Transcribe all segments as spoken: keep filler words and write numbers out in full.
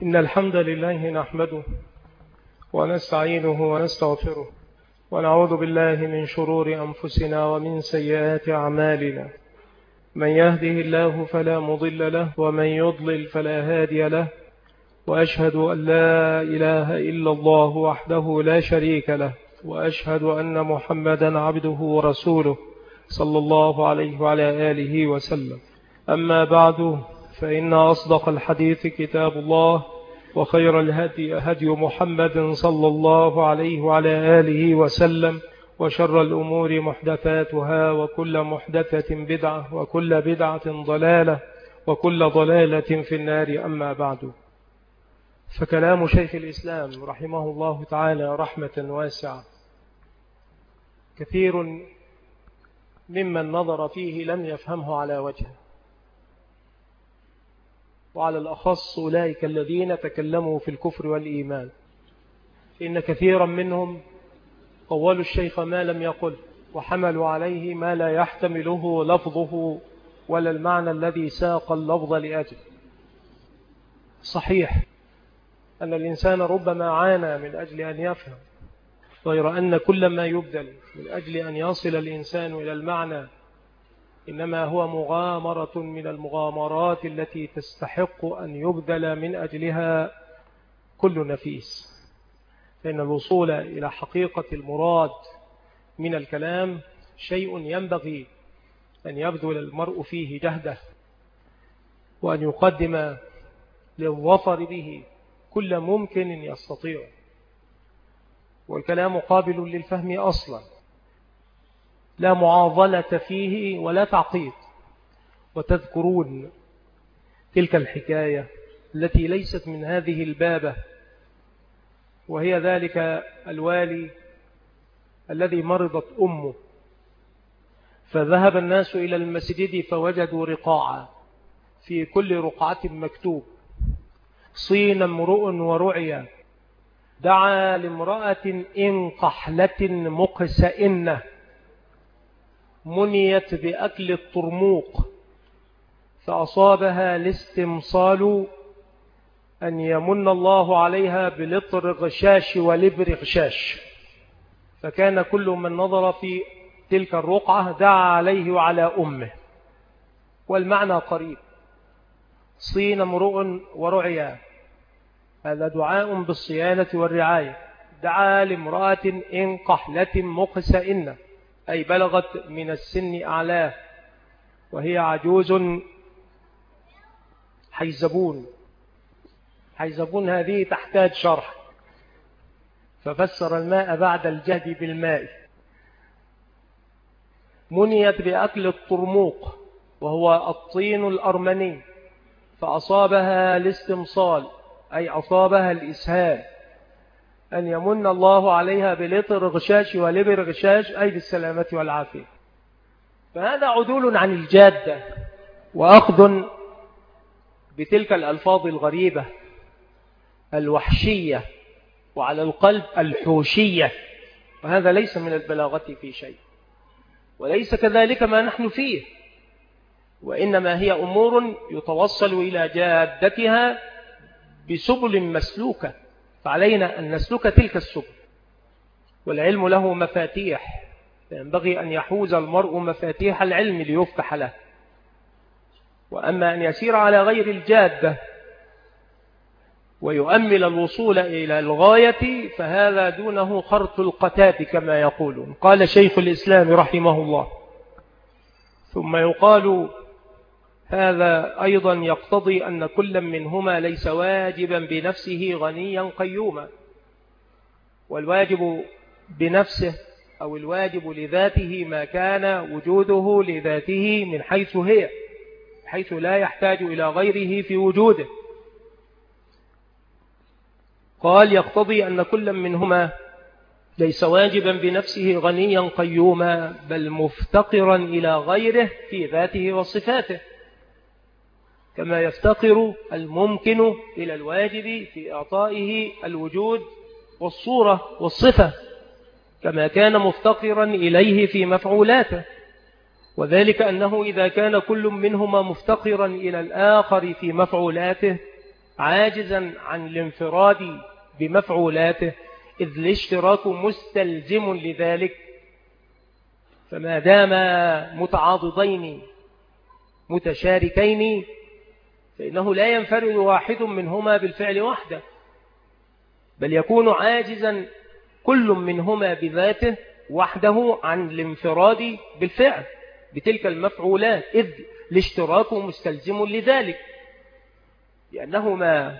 إن الحمد لله نحمده ونستعينه ونستغفره ونعوذ بالله من شرور أنفسنا ومن سيئات أعمالنا. من يهده الله فلا مضل له ومن يضلل فلا هادي له، وأشهد أن لا إله إلا الله وحده لا شريك له، وأشهد أن محمدا عبده ورسوله صلى الله عليه وعلى آله وسلم. أما بعد، فإن أصدق الحديث كتاب الله، وخير الهدي هدي محمد صلى الله عليه وعلى آله وسلم، وشر الأمور محدثاتها، وكل محدثة بدعة، وكل بدعة ضلالة، وكل ضلالة في النار. أما بعد، فكلام شيخ الإسلام رحمه الله تعالى رحمة واسعة كثير ممن نظر فيه لم يفهمه على وجهه، وعلى الأخص أولئك الذين تكلموا في الكفر والإيمان، إن كثيرا منهم قولوا الشيخ ما لم يقل، وحملوا عليه ما لا يحتمله لفظه ولا المعنى الذي ساق اللفظ لأجل. صحيح أن الإنسان ربما عانى من أجل أن يفهم، غير أن كل ما يبذل من أجل أن يصل الإنسان إلى المعنى إنما هو مغامرة من المغامرات التي تستحق أن يبذل من أجلها كل نفيس. فإن الوصول إلى حقيقة المراد من الكلام شيء ينبغي أن يبذل المرء فيه جهده، وأن يقدم للظفر به كل ممكن يستطيع. والكلام قابل للفهم أصلا، لا معاضلة فيه ولا تعقيد. وتذكرون تلك الحكاية التي ليست من هذه البابة، وهي ذلك الوالي الذي مرضت أمه، فذهب الناس إلى المسجد فوجدوا رقاعا، في كل رقعة مكتوب: صين امرؤ ورعيا، دعا لامرأة إن قحلة مقسئنة، منيت بأكل الطرموق، فأصابها الاستمصال، أن يمن الله عليها بلطر غشاش ولبر غشاش. فكان كل من نظر في تلك الرقعة دعا عليه وعلى أمه. والمعنى قريب: صين امرؤ ورعيا، هذا دعاء بالصيانة والرعاية. دعا لامرأة إن قحلة مقسئنة، أي بلغت من السن أعلاه، وهي عجوز حيزبون. حيزبون هذه تحتاج شرح، ففسر الماء بعد الجهد بالماء. منيت بأكل الطرموق، وهو الطين الأرمني، فأصابها الاستمصال، أي أصابها الإسهال، أن يمن الله عليها بلطر غشاش ولبر غشاش، أي بالسلامة والعافية. فهذا عدول عن الجادة، وأخذ بتلك الألفاظ الغريبة الوحشية، وعلى القلب الحوشية. وهذا ليس من البلاغة في شيء، وليس كذلك ما نحن فيه، وإنما هي أمور يتوصل إلى جادتها بسبل مسلوكة، فعلينا أن نسلك تلك السبل. والعلم له مفاتيح، فينبغي أن يحوز المرء مفاتيح العلم ليفتح له. وأما أن يسير على غير الجادة ويؤمل الوصول إلى الغاية، فهذا دونه خرط القتات كما يقولون. قال شيخ الإسلام رحمه الله: ثم يقال هذا أيضا يقتضي أن كل منهما ليس واجبا بنفسه غنيا قيوما. والواجب بنفسه أو الواجب لذاته ما كان وجوده لذاته من حيث هي، حيث لا يحتاج إلى غيره في وجوده. قال: يقتضي أن كل منهما ليس واجبا بنفسه غنيا قيوما، بل مفتقرا إلى غيره في ذاته وصفاته، كما يفتقر الممكن إلى الواجب في إعطائه الوجود والصورة والصفة، كما كان مفتقرا إليه في مفعولاته. وذلك أنه إذا كان كل منهما مفتقرا إلى الآخر في مفعولاته، عاجزا عن الانفراد بمفعولاته، إذ الاشتراك مستلزم لذلك. فما دام متعاضدين متشاركين فإنه لا ينفرد واحد منهما بالفعل وحده، بل يكون عاجزا كل منهما بذاته وحده عن الانفراد بالفعل بتلك المفعولات، إذ الاشتراك مستلزم لذلك، لأنهما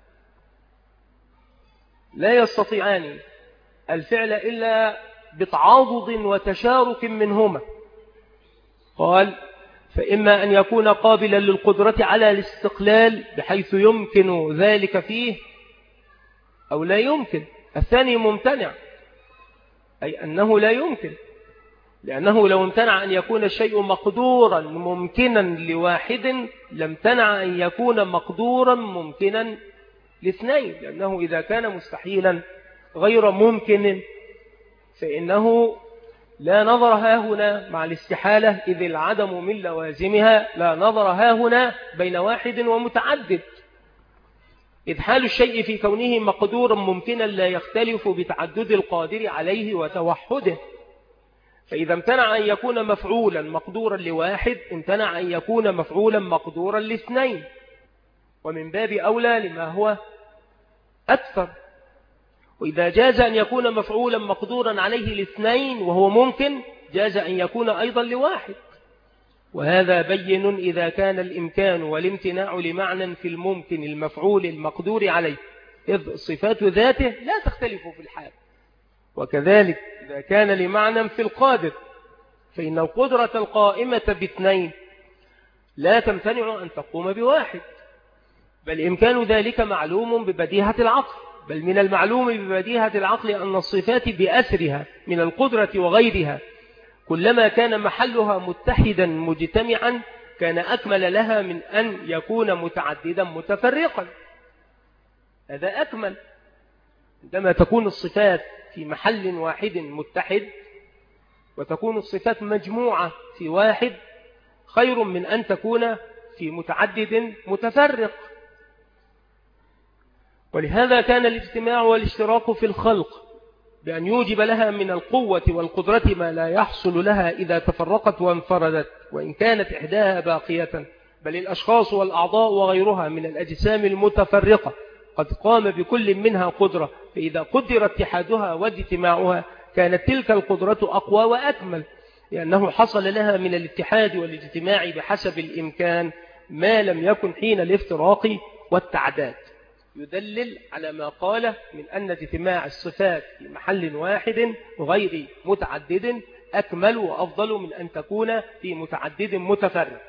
لا يستطيعان الفعل إلا بتعاضد وتشارك منهما. قال فإما أن يكون قابلا للقدرة على الاستقلال بحيث يمكن ذلك فيه أو لا يمكن. الثاني ممتنع، أي أنه لا يمكن، لأنه لو امتنع أن يكون الشيء مقدورا ممكنا لواحد لامتنع أن يكون مقدورا ممكنا لاثنين، لأنه إذا كان مستحيلا غير ممكن فإنه لا نظر ها هنا مع الاستحالة، إذ العدم من لوازمها، لا نظر ها هنا بين واحد ومتعدد، إذ حال الشيء في كونه مقدورا ممكنا لا يختلف بتعدد القادر عليه وتوحده. فإذا امتنع أن يكون مفعولا مقدورا لواحد امتنع أن يكون مفعولا مقدورا لاثنين، ومن باب أولى لما هو أكثر. وإذا جاز أن يكون مفعولا مقدورا عليه لاثنين وهو ممكن، جاز أن يكون أيضا لواحد. وهذا بين إذا كان الإمكان والامتناع لمعنى في الممكن المفعول المقدور عليه، إذ صفات ذاته لا تختلف في الحال. وكذلك إذا كان لمعنى في القادر، فإن القدرة القائمة باثنين لا تمتنع أن تقوم بواحد، بل إمكان ذلك معلوم ببديهة العقل. بل من المعلوم ببديهة العقل أن الصفات بأسرها من القدرة وغيرها كلما كان محلها متحدا مجتمعا كان أكمل لها من أن يكون متعددا متفرقا. هذا أكمل. عندما تكون الصفات في محل واحد متحد وتكون الصفات مجموعة في واحد خير من أن تكون في متعدد متفرق. ولهذا كان الاجتماع والاشتراك في الخلق بأن يوجب لها من القوة والقدرة ما لا يحصل لها إذا تفرقت وانفردت، وإن كانت إحداها باقية. بل الأشخاص والأعضاء وغيرها من الأجسام المتفرقة قد قام بكل منها قدرة، فإذا قدر اتحادها واجتماعها كانت تلك القدرة أقوى وأكمل، لأنه حصل لها من الاتحاد والاجتماع بحسب الإمكان ما لم يكن حين الافتراق والتعداد. يدلل على ما قاله من أن اجتماع الصفات في محل واحد غير متعدد أكمل وأفضل من أن تكون في متعدد متفرق.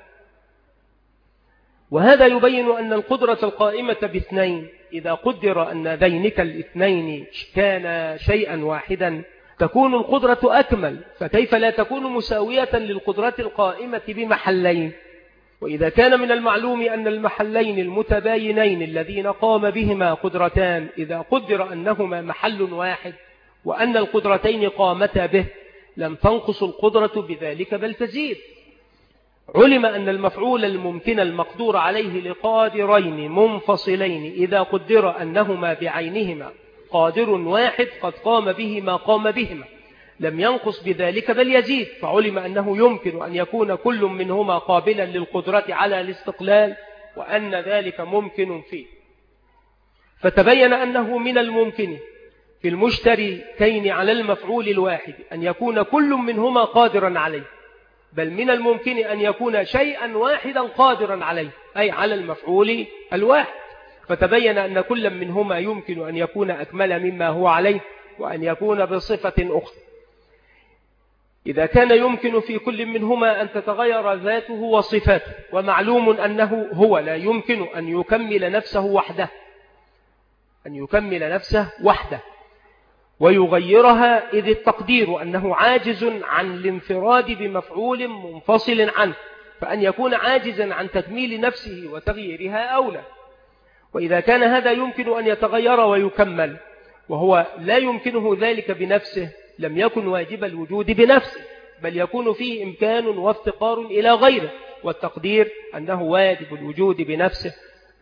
وهذا يبين أن القدرة القائمة باثنين إذا قدر أن ذينك الاثنين كان شيئا واحدا تكون القدرة أكمل، فكيف لا تكون مساوية للقدرة القائمة بمحلين؟ وإذا كان من المعلوم أن المحلين المتباينين الذين قام بهما قدرتان إذا قدر أنهما محل واحد وأن القدرتين قامتا به لم تنقص القدرة بذلك بل تزيد. علم أن المفعول الممكن المقدور عليه لقادرين منفصلين إذا قدر أنهما بعينهما قادر واحد قد قام بهما قام بهما لم ينقص بذلك بل يزيد. فعلم أنه يمكن أن يكون كل منهما قابلا للقدرة على الاستقلال وأن ذلك ممكن فيه. فتبين أنه من الممكن في المشتركين على المفعول الواحد أن يكون كل منهما قادرا عليه، بل من الممكن أن يكون شيئا واحدا قادرا عليه أي على المفعول الواحد. فتبين أن كل منهما يمكن أن يكون أكمل مما هو عليه وأن يكون بصفة أخرى. إذا كان يمكن في كل منهما أن تتغير ذاته وصفاته، ومعلوم أنه هو لا يمكن أن يكمل نفسه وحده أن يكمل نفسه وحده ويغيرها، إذ التقدير أنه عاجز عن الانفراد بمفعول منفصل عنه، فأن يكون عاجزا عن تكميل نفسه وتغييرها أولى. وإذا كان هذا يمكن أن يتغير ويكمل وهو لا يمكنه ذلك بنفسه لم يكن واجب الوجود بنفسه، بل يكون فيه إمكان وافتقار إلى غيره، والتقدير أنه واجب الوجود بنفسه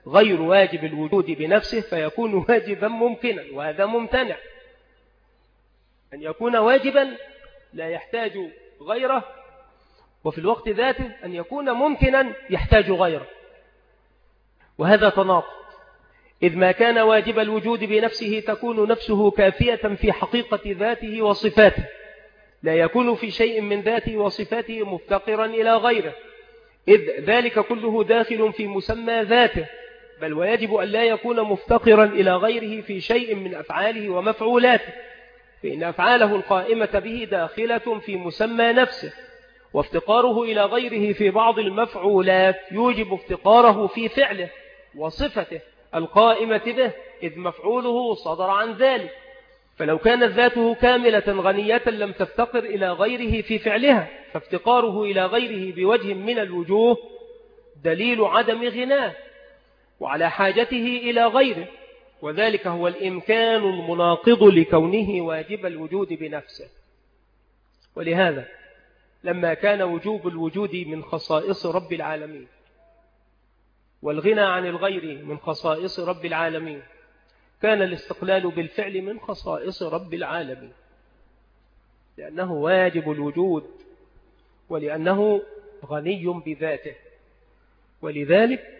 غير واجب الوجود بنفسه فيكون واجبا ممكنا، وهذا ممتنع. أن يكون واجبا لا يحتاج غيره، وفي الوقت ذاته أن يكون ممكنا يحتاج غيره، وهذا تناقض. إذ ما كان واجب الوجود بنفسه تكون نفسه كافية في حقيقة ذاته وصفاته، لا يكون في شيء من ذاته وصفاته مفتقرا إلى غيره، إذ ذلك كله داخل في مسمى ذاته، بل ويجب أن لا يكون مفتقرا إلى غيره في شيء من أفعاله ومفعولاته، فإن أفعاله القائمة به داخلة في مسمى نفسه، وافتقاره إلى غيره في بعض المفعولات يوجب افتقاره في فعله وصفته القائمة به، إذ مفعوله صدر عن ذلك. فلو كانت ذاته كاملة غنية لم تفتقر إلى غيره في فعلها، فافتقاره إلى غيره بوجه من الوجوه دليل عدم غناه وعلى حاجته إلى غيره، وذلك هو الإمكان المناقض لكونه واجب الوجود بنفسه. ولهذا لما كان وجوب الوجود من خصائص رب العالمين والغنى عن الغير من خصائص رب العالمين، كان الاستقلال بالفعل من خصائص رب العالمين، لأنه واجب الوجود ولأنه غني بذاته، ولذلك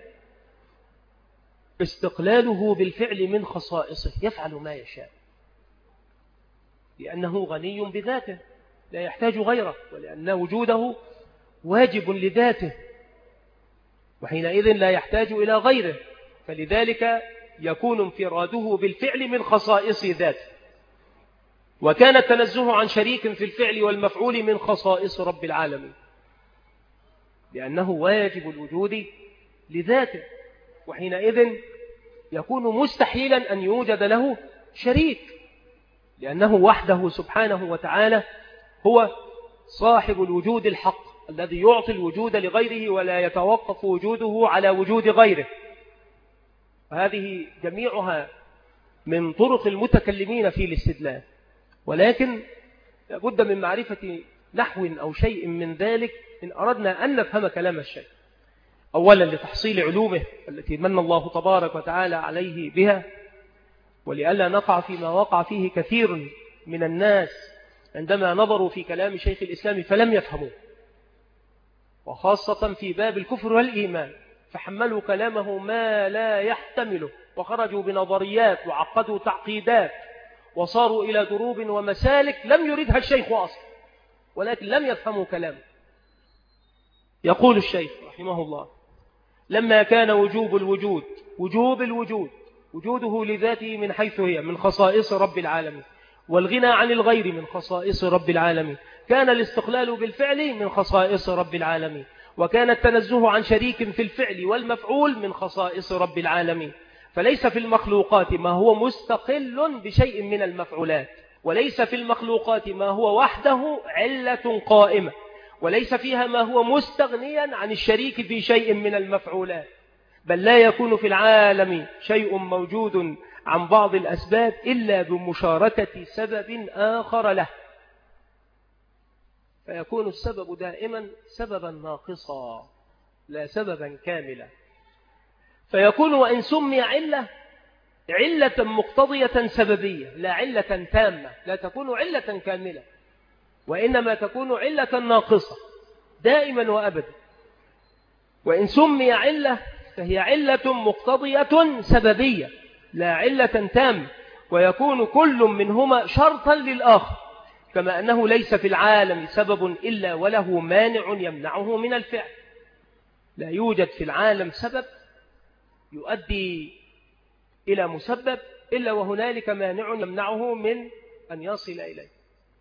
استقلاله بالفعل من خصائصه، يفعل ما يشاء لأنه غني بذاته لا يحتاج غيره، ولأن وجوده واجب لذاته، وحينئذ لا يحتاج إلى غيره، فلذلك يكون انفراده بالفعل من خصائص ذاته. وكان التنزه عن شريك في الفعل والمفعول من خصائص رب العالمين، لأنه واجب الوجود لذاته، وحينئذ يكون مستحيلا أن يوجد له شريك، لأنه وحده سبحانه وتعالى هو صاحب الوجود الحق الذي يعطي الوجود لغيره ولا يتوقف وجوده على وجود غيره. وهذه جميعها من طرق المتكلمين في الاستدلال، ولكن لابد من معرفة نحو أو شيء من ذلك إن أردنا أن نفهم كلام الشيء. أولا لتحصيل علومه التي من الله تبارك وتعالى عليه بها، ولئلا نقع فيما وقع فيه كثير من الناس عندما نظروا في كلام شيخ الإسلام فلم يفهموا، وخاصة في باب الكفر والإيمان، فحملوا كلامه ما لا يحتمله، وخرجوا بنظريات وعقدوا تعقيدات وصاروا إلى دروب ومسالك لم يردها الشيخ أصلا، ولكن لم يفهموا كلامه. يقول الشيخ رحمه الله: لما كان وجوب الوجود وجوب الوجود وجوده لذاته من حيث هي من خصائص رب العالمين، والغنى عن الغير من خصائص رب العالمين، كان الاستقلال بالفعل من خصائص رب العالمين، وكان التنزه عن شريك في الفعل والمفعول من خصائص رب العالمين. فليس في المخلوقات ما هو مستقل بشيء من المفعولات، وليس في المخلوقات ما هو وحده علة قائمة، وليس فيها ما هو مستغنيا عن الشريك في شيء من المفعولات، بل لا يكون في العالم شيء موجود عن بعض الأسباب إلا بمشاركة سبب آخر له، فيكون السبب دائما سببا ناقصا لا سببا كاملا، فيكون وإن سمي علة علة مقتضية سببية لا علة تامة، لا تكون علة كاملة، وإنما تكون علة ناقصة دائما وأبدا. وإن سمي علة فهي علة مقتضية سببية لا علة تامة، ويكون كل منهما شرطا للآخر، كما أنه ليس في العالم سبب إلا وله مانع يمنعه من الفعل. لا يوجد في العالم سبب يؤدي إلى مسبب إلا وهنالك مانع يمنعه من أن يصل إليه.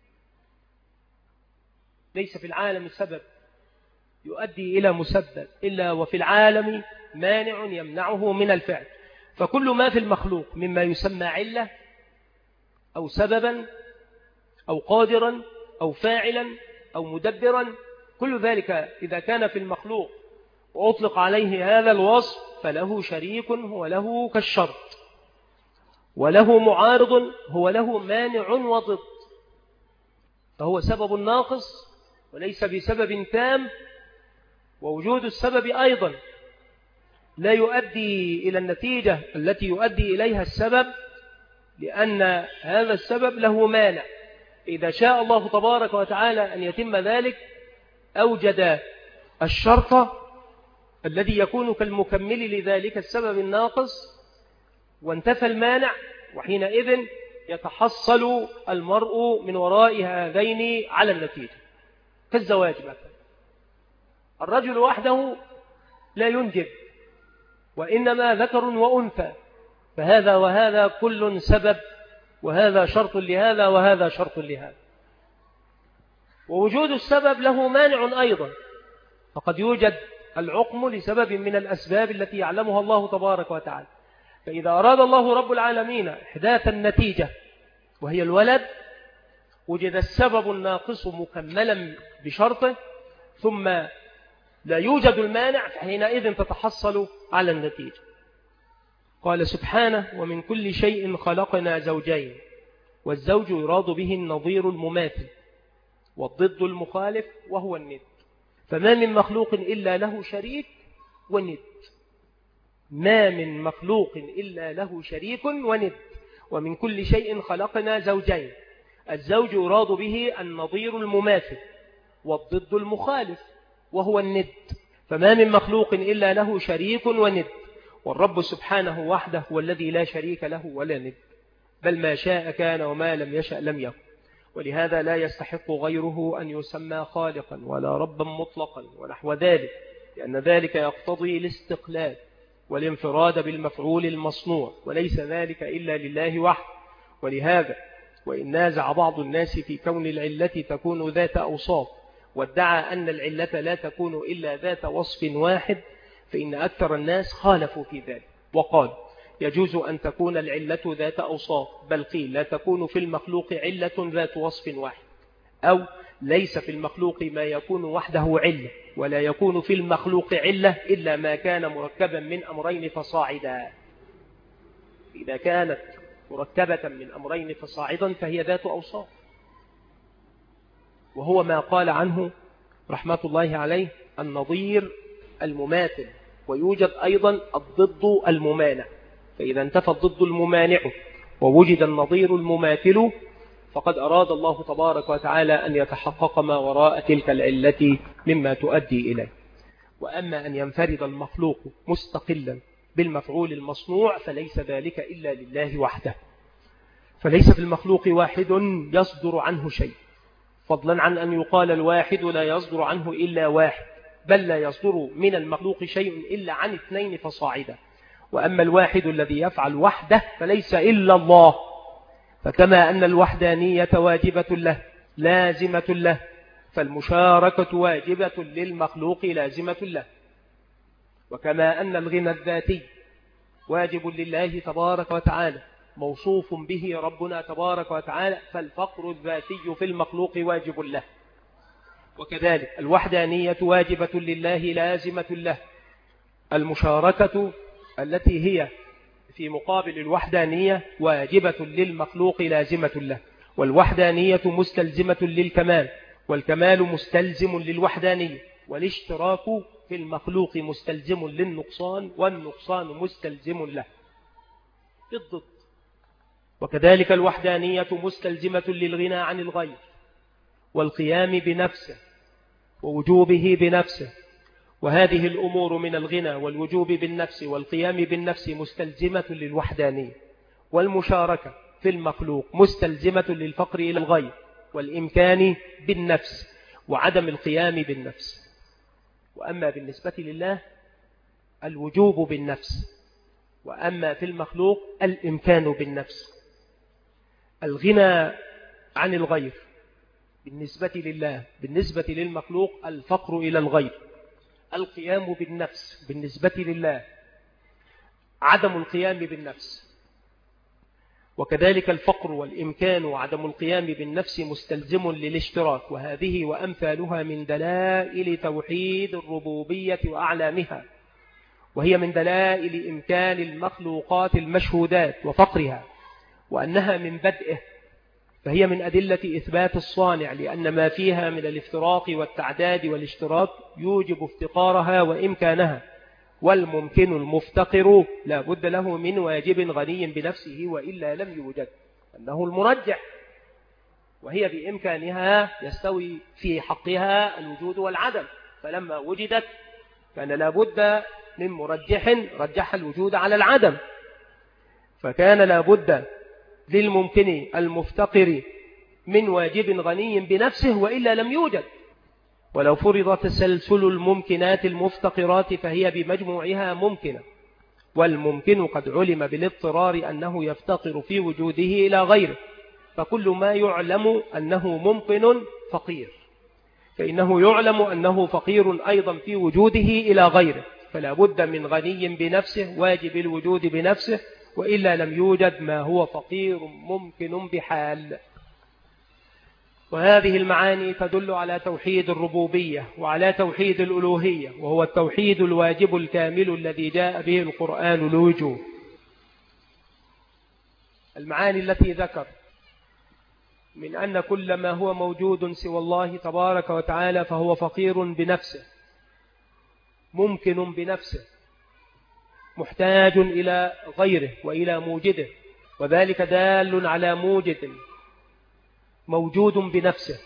ليس في العالم سبب يؤدي إلى مسبب إلا وفي العالم مانع يمنعه من الفعل. فكل ما في المخلوق مما يسمى علة أو سببا أو قادرا أو فاعلا أو مدبرا، كل ذلك إذا كان في المخلوق وأطلق عليه هذا الوصف فله شريك هو له كالشرط، وله معارض هو له مانع وضد، فهو سبب ناقص وليس بسبب تام. ووجود السبب أيضا لا يؤدي إلى النتيجة التي يؤدي إليها السبب، لأن هذا السبب له مانع. إذا شاء الله تبارك وتعالى أن يتم ذلك أوجد الشرط الذي يكون كالمكمل لذلك السبب الناقص وانتفى المانع، وحينئذ يتحصل المرء من وراء هذين على النتيجة. كالزواج مثلا، الرجل وحده لا ينجب، وإنما ذكر وأنثى، فهذا وهذا كل سبب، وهذا شرط لهذا وهذا شرط لهذا. ووجود السبب له مانع أيضا، فقد يوجد العقم لسبب من الأسباب التي يعلمها الله تبارك وتعالى. فإذا أراد الله رب العالمين إحداث النتيجة وهي الولد، وجد السبب الناقص مكملا بشرطه، ثم لا يوجد المانع، فحينئذ تتحصل على النتيجة. قال سبحانه: ومن كل شيء خلقنا زوجين، والزوج يراد به النظير المماثل والضد المخالف وهو الند. فما من مخلوق إلا له شريك وند، ما من مخلوق إلا له شريك وند. ومن كل شيء خلقنا زوجين، الزوج يراد به النظير المماثل والضد المخالف وهو الند. فما من مخلوق إلا له شريك وند، والرب سبحانه وحده هو الذي لا شريك له ولا ند، بل ما شاء كان وما لم يشأ لم يكن. ولهذا لا يستحق غيره أن يسمى خالقا ولا ربا مطلقا ونحو ذلك، لأن ذلك يقتضي الاستقلال والانفراد بالمفعول المصنوع، وليس ذلك إلا لله وحده. ولهذا وإن نازع بعض الناس في كون العلة تكون ذات أوصاف، وادعى أن العلة لا تكون إلا ذات وصف واحد، فإن أكثر الناس خالفوا في ذلك وقال: يجوز أن تكون العلة ذات أوصاف، بل قيل لا تكون في المخلوق علة ذات وصف واحد، أو ليس في المخلوق ما يكون وحده علة، ولا يكون في المخلوق علة إلا ما كان مركبا من أمرين فصاعدا. إذا كانت مركبة من أمرين فصاعدا فهي ذات أوصاف، وهو ما قال عنه رحمة الله عليه النظير المماثل. ويوجد أيضا الضد الممانع، فإذا انتفى الضد الممانع ووجد النظير المماثل فقد أراد الله تبارك وتعالى أن يتحقق ما وراء تلك العلة مما تؤدي إليه. وأما أن ينفرد المخلوق مستقلا بالمفعول المصنوع فليس ذلك إلا لله وحده، فليس في المخلوق واحد يصدر عنه شيء، فضلا عن أن يقال الواحد لا يصدر عنه إلا واحد، بل لا يصدر من المخلوق شيء إلا عن اثنين فصاعدا. وأما الواحد الذي يفعل وحده فليس إلا الله، فكما أن الوحدانية واجبة له لازمة له، فالمشاركة واجبة للمخلوق لازمة له. وكما أن الغنى الذاتي واجب لله تبارك وتعالى موصوف به ربنا تبارك وتعالى، فالفقر الذاتي في المخلوق واجب له. وكذلك الوحدانية واجبة لله لازمة له، المشاركة التي هي في مقابل الوحدانية واجبة للمخلوق لازمة له. والوحدانية مستلزمة للكمال، والكمال مستلزم للوحدانية، والاشتراك في المخلوق مستلزم للنقصان، والنقصان مستلزم له بالضد. وكذلك الوحدانية مستلزمة للغنى عن الغير والقيام بنفسه ووجوبه بنفسه، وهذه الأمور من الغنى والوجوب بالنفس والقيام بالنفس مستلزمة للوحدانية. والمشاركة في المخلوق مستلزمة للفقر إلى الغير والإمكان بالنفس وعدم القيام بالنفس. وأما بالنسبة لله الوجوب بالنفس، وأما في المخلوق الإمكان بالنفس. الغنى عن الغير بالنسبة لله، بالنسبة للمخلوق الفقر إلى الغير. القيام بالنفس بالنسبة لله عدم القيام بالنفس. وكذلك الفقر والإمكان وعدم القيام بالنفس مستلزم للاشتراك، وهذه وأمثالها من دلائل توحيد الربوبية وأعلامها، وهي من دلائل إمكان المخلوقات المشهودات وفقرها، وأنها من بدئه، فهي من أدلة إثبات الصانع، لأن ما فيها من الافتراق والتعداد والاشتراك يوجب افتقارها وإمكانها، والممكن المفتقر لا بد له من واجب غني بنفسه وإلا لم يوجد، أنه المرجح، وهي بإمكانها يستوي في حقها الوجود والعدم، فلما وجدت كان لا بد من مرجح رجح الوجود على العدم، فكان لا بد للممكن المفتقر من واجب غني بنفسه وإلا لم يوجد. ولو فرض تسلسل الممكنات المفتقرات فهي بمجموعها ممكنة، والممكن قد علم بالاضطرار أنه يفتقر في وجوده إلى غيره، فكل ما يعلم أنه ممكن فقير، فإنه يعلم أنه فقير أيضا في وجوده إلى غيره، فلا بد من غني بنفسه واجب الوجود بنفسه، وإلا لم يوجد ما هو فقير ممكن بحال. وهذه المعاني تدل على توحيد الربوبية وعلى توحيد الألوهية، وهو التوحيد الواجب الكامل الذي جاء به القرآن الوجوه. المعاني التي ذكر من أن كل ما هو موجود سوى الله تبارك وتعالى فهو فقير بنفسه، ممكن بنفسه، محتاج إلى غيره وإلى موجده، وذلك دال على موجد موجود بنفسه،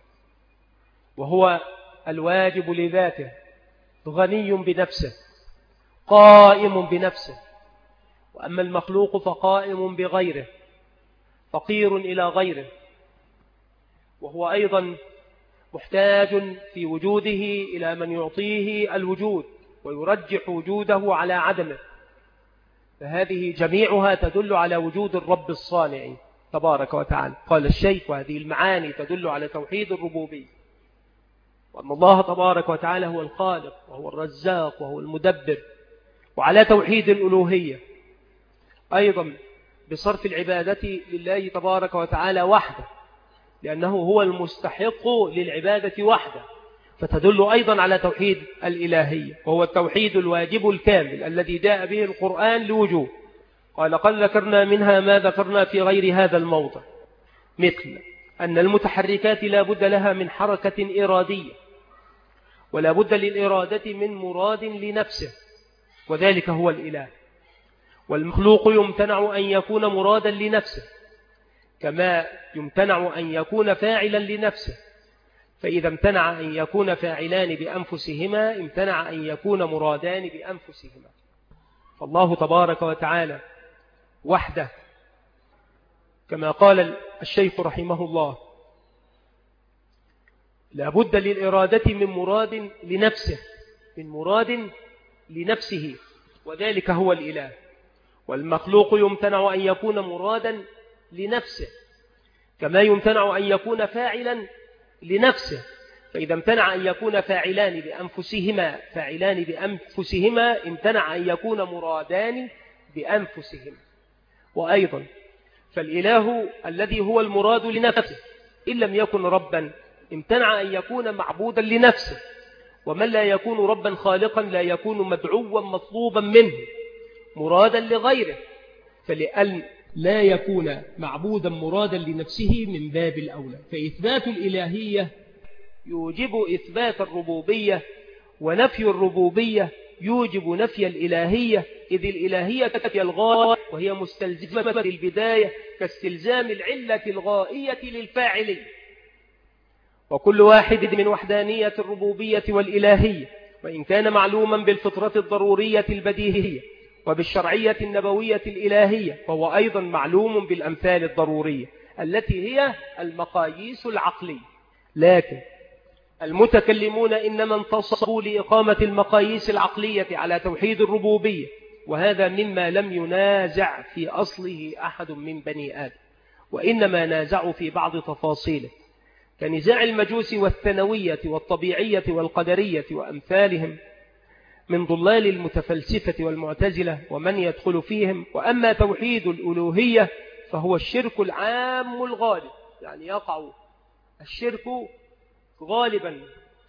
وهو الواجب لذاته، غني بنفسه، قائم بنفسه. وأما المخلوق فقائم بغيره، فقير إلى غيره، وهو أيضا محتاج في وجوده إلى من يعطيه الوجود ويرجح وجوده على عدمه، فهذه جميعها تدل على وجود الرب الصانع تبارك وتعالى. قال الشيخ: وهذه المعاني تدل على توحيد الربوبية، وأن الله تبارك وتعالى هو الخالق وهو الرزاق وهو المدبر، وعلى توحيد الألوهية أيضا بصرف العبادة لله تبارك وتعالى وحده، لأنه هو المستحق للعبادة وحده، فتدل أيضا على توحيد الإلهية، وهو التوحيد الواجب الكامل الذي جاء به القرآن لوجوه. قال: قد ذكرنا منها ما ذكرنا في غير هذا الموضع، مثل أن المتحركات لا بد لها من حركة إرادية، ولا بد للإرادة من مراد لنفسه، وذلك هو الإله. والمخلوق يمتنع أن يكون مرادا لنفسه، كما يمتنع أن يكون فاعلا لنفسه، فإذا امتنع أن يكون فاعلان بأنفسهما امتنع أن يكون مرادان بأنفسهما. فالله تبارك وتعالى وحده، كما قال الشيخ رحمه الله: لا بد للإرادة من مراد لنفسه، من مراد لنفسه، وذلك هو الإله. والمخلوق يمتنع أن يكون مرادا لنفسه، كما يمتنع أن يكون فاعلا لنفسه، فإذا امتنع أن يكون فاعلان بأنفسهما فاعلان بأنفسهما امتنع أن يكون مرادان بأنفسهما. وأيضا فالإله الذي هو المراد لنفسه إن لم يكن ربا امتنع أن يكون معبودا لنفسه، ومن لا يكون ربا خالقا لا يكون مدعوا مطلوبا منه مرادا لغيره، فلأن لا يكون معبودا مرادا لنفسه من باب الأولى. فإثبات الإلهية يوجب إثبات الربوبية، ونفي الربوبية يوجب نفي الإلهية، إذ الإلهية هي الغاية وهي مستلزمة للبداية كاستلزام العلة الغائية للفاعلية. وكل واحد من وحدانية الربوبية والإلهية، وإن كان معلوما بالفطرة الضرورية البديهية وبالشرعية النبوية الإلهية، فهو أيضا معلوم بالأمثال الضرورية التي هي المقاييس العقلية. لكن المتكلمون إنما انتصبوا لإقامة المقاييس العقلية على توحيد الربوبية، وهذا مما لم ينازع في أصله أحد من بني آدم، وإنما نازعوا في بعض تفاصيله، كنزاع المجوس والثانوية والطبيعية والقدرية وأمثالهم من ضلال المتفلسفة والمعتزلة ومن يدخل فيهم. وأما توحيد الألوهية فهو الشرك العام الغالب، يعني يقع الشرك غالبا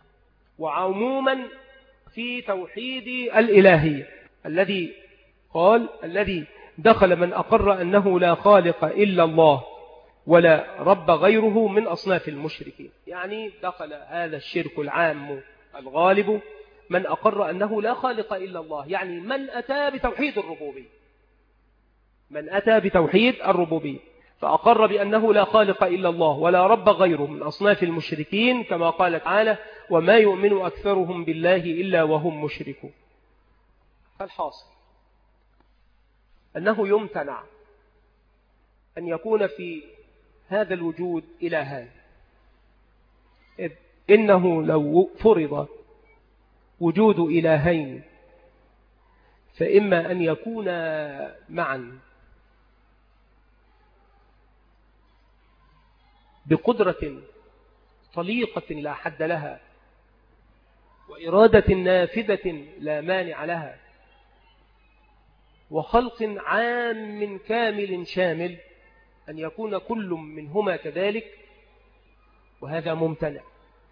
وعموما في توحيد الإلهية، الذي قال: الذي دخل من أقر أنه لا خالق إلا الله ولا رب غيره من أصناف المشركين. يعني دخل هذا الشرك العام الغالب من أقر أنه لا خالق إلا الله، يعني من أتى بتوحيد الربوبية، من أتى بتوحيد الربوبية فأقر بأنه لا خالق إلا الله ولا رب غيره من أصناف المشركين، كما قال تعالى وما يؤمن أكثرهم بالله إلا وهم مشركون. فالحاصل أنه يمتنع أن يكون في هذا الوجود إلهان، إذ إنه لو فرض وجود إلهين فإما أن يكونا معا بقدرة طليقة لا حد لها وإرادة نافذة لا مانع لها وخلق عام كامل شامل، أن يكون كل منهما كذلك، وهذا ممتنع،